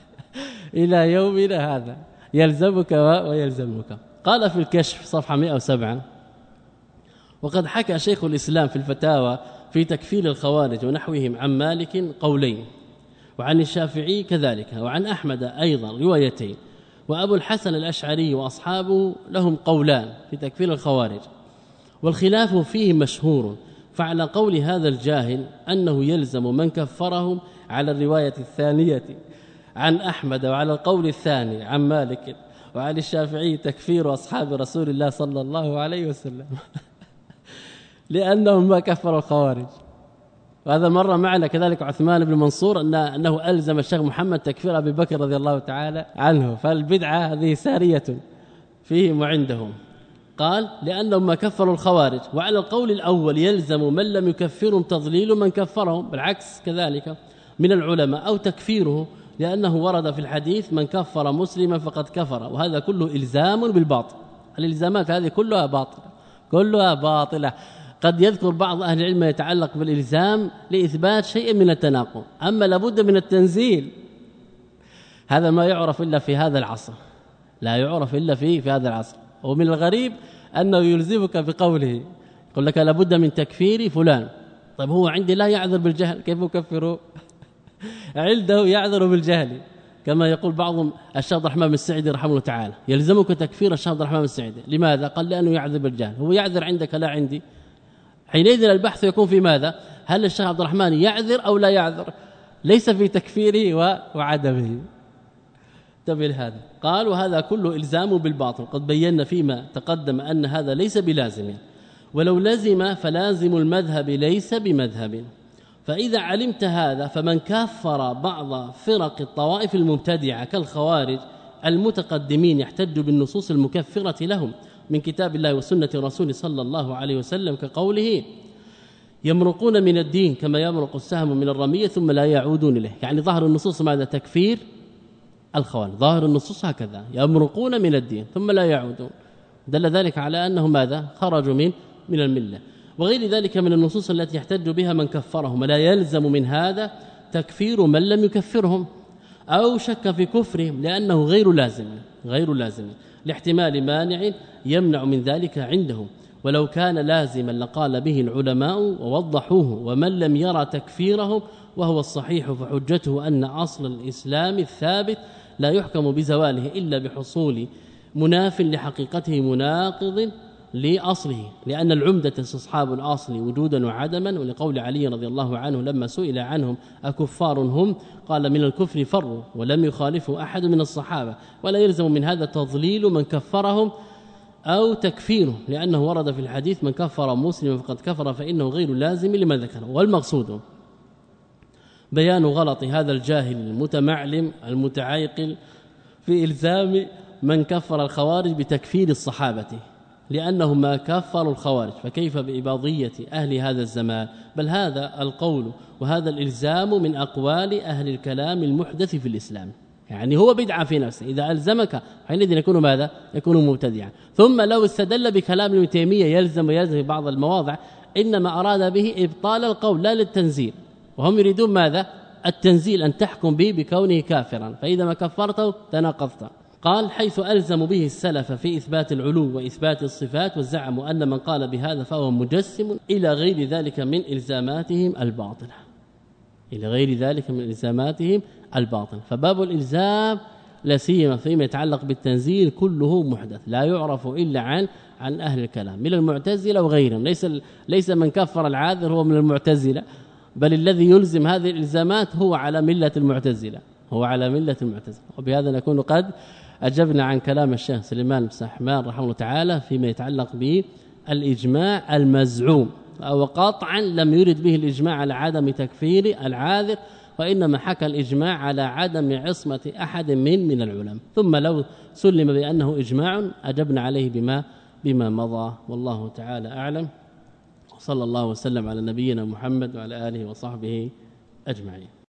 إلى يومنا هذا يلزمك ويلزمك. قال في الكشف صفحة 107: وقد حكى شيخ الإسلام في الفتاوى في تكفير الخوارج ونحوهم عن مالك قولين، وعن الشافعي كذلك، وعن أحمد أيضا روايتين، وأبو الحسن الأشعري وأصحابه لهم قولان في تكفير الخوارج، والخلاف فيه مشهور. فعلى قول هذا الجاهل أنه يلزم من كفرهم على الرواية الثانية عن أحمد، وعلى القول الثاني عن مالك وعن الشافعي تكفير أصحاب رسول الله صلى الله عليه وسلم لأنهم ما كفروا الخوارج. وهذا مر معنا كذلك عثمان بن منصور أنه ألزم الشيخ محمد تكفير أبي بكر رضي الله تعالى عنه. فالبدعة هذه سارية فيهم وعندهم. قال لأنهم ما كفروا الخوارج، وعلى القول الأول يلزم من لم يكفرهم تضليل من كفرهم، بالعكس كذلك من العلماء، أو تكفيره لأنه ورد في الحديث من كفر مسلما فقد كفر، وهذا كله إلزام بالباطل. الإلزامات هذه كلها باطلة، كلها باطلة. قد يذكر بعض أهل العلم يتعلق بالإلزام لإثبات شيء من التناقض، أما لابد من التنزيل، هذا ما يعرف إلا في هذا العصر، لا يعرف إلا في هذا العصر. ومن الغريب أنه يلزمك بقوله، يقول لك لابد من تكفير فلان. طيب هو عندي لا يعذر بالجهل، كيف يكفره؟ عنده يعذر بالجهل، كما يقول بعضهم الشيخ عبد الرحمن السعدي رحمه الله تعالى يلزمك تكفير الشيخ عبد الرحمن السعدي. لماذا؟ قال لأنه يعذر بالجهل. هو يعذر عندك لا عندي. حينئذ البحث يكون في ماذا؟ هل الشيخ عبد الرحمن يعذر أو لا يعذر؟ ليس في تكفيره وعدمه. انتبه لهذا. قال وهذا كله إلزام بالباطل. قد بينا فيما تقدم أن هذا ليس بلازم، ولو لزم فلازم المذهب ليس بمذهب. فإذا علمت هذا فمن كفر بعض فرق الطوائف المبتدعة كالخوارج المتقدمين يحتج بالنصوص المكفرة لهم من كتاب الله وسنة رسول صلى الله عليه وسلم، كقوله يمرقون من الدين كما يمرق السهم من الرمية ثم لا يعودون إليه. يعني ظاهر النصوص ماذا؟ تكفير الخوارج. ظاهر النصوص هكذا، يمرقون من الدين ثم لا يعودون، دل ذلك على أنهم ماذا؟ خرجوا من الملة. وغير ذلك من النصوص التي يحتج بها من كفرهم، ولا يلزم من هذا تكفير من لم يكفرهم أو شك في كفرهم، لأنه غير لازم لاحتمال مانع يمنع من ذلك عندهم. ولو كان لازما لقال به العلماء ووضحوه، ومن لم يرى تكفيرهم وهو الصحيح فحجته أن أصل الإسلام الثابت لا يحكم بزواله إلا بحصول مناف لحقيقته مناقض لأصله، لأن العمدة استصحاب الأصل وجودا وعدما. ولقول علي رضي الله عنه لما سئل عنهم أكفار هم قال من الكفر فروا، ولم يخالفه أحد من الصحابة. ولا يلزم من هذا تضليل من كفرهم أو تكفيره، لأنه ورد في الحديث من كفر مسلما فقد كفر، فإنه غير لازم لما ذكره. والمقصود بيان غلط هذا الجاهل المتمعلم المتعايقل في إلزام من كفر الخوارج بتكفير الصحابة، لأنهم ما كفروا الخوارج، فكيف بإباضية أهل هذا الزمان؟ بل هذا القول وهذا الإلزام من أقوال أهل الكلام المحدث في الإسلام. يعني هو بدعة في نفسه، إذا ألزمك حينئذ يكون ماذا؟ يكون مبتدعا. ثم لو استدل بكلام ابن تيمية يلزم في بعض المواضع، إنما أراد به إبطال القول لا للتنزيل، وهم يريدون ماذا؟ التنزيل، أن تحكم به بكونه كافرا، فإذا ما كفرته تناقضت. قال حيث ألزموا به السلف في إثبات العلو وإثبات الصفات، وزعموا أن من قال بهذا فهو مجسم إلى غير ذلك من إلزاماتهم الباطلة، إلى غير ذلك من إلزاماتهم الباطل. فباب الإلزام لا سيما فيما يتعلق بالتنزيل كله محدث، لا يعرف إلا عن أهل الكلام من المعتزلة وغيرهم. ليس من كفر العاذر هو من المعتزلة، بل الذي يلزم هذه الإلزامات هو على ملة المعتزلة، هو على ملة المعتزلة. وبهذا نكون قد أجبنا عن كلام الشيخ سليمان بن سحمان رحمه الله تعالى فيما يتعلق بالإجماع المزعوم، وقطعا لم يرد به الإجماع على عدم تكفير العاذر، وإنما حكى الإجماع على عدم عصمة أحد من العلماء. ثم لو سلم بأنه إجماع أجبنا عليه بما مضى، والله تعالى أعلم. صلى الله وسلم على نبينا محمد وعلى آله وصحبه أجمعين.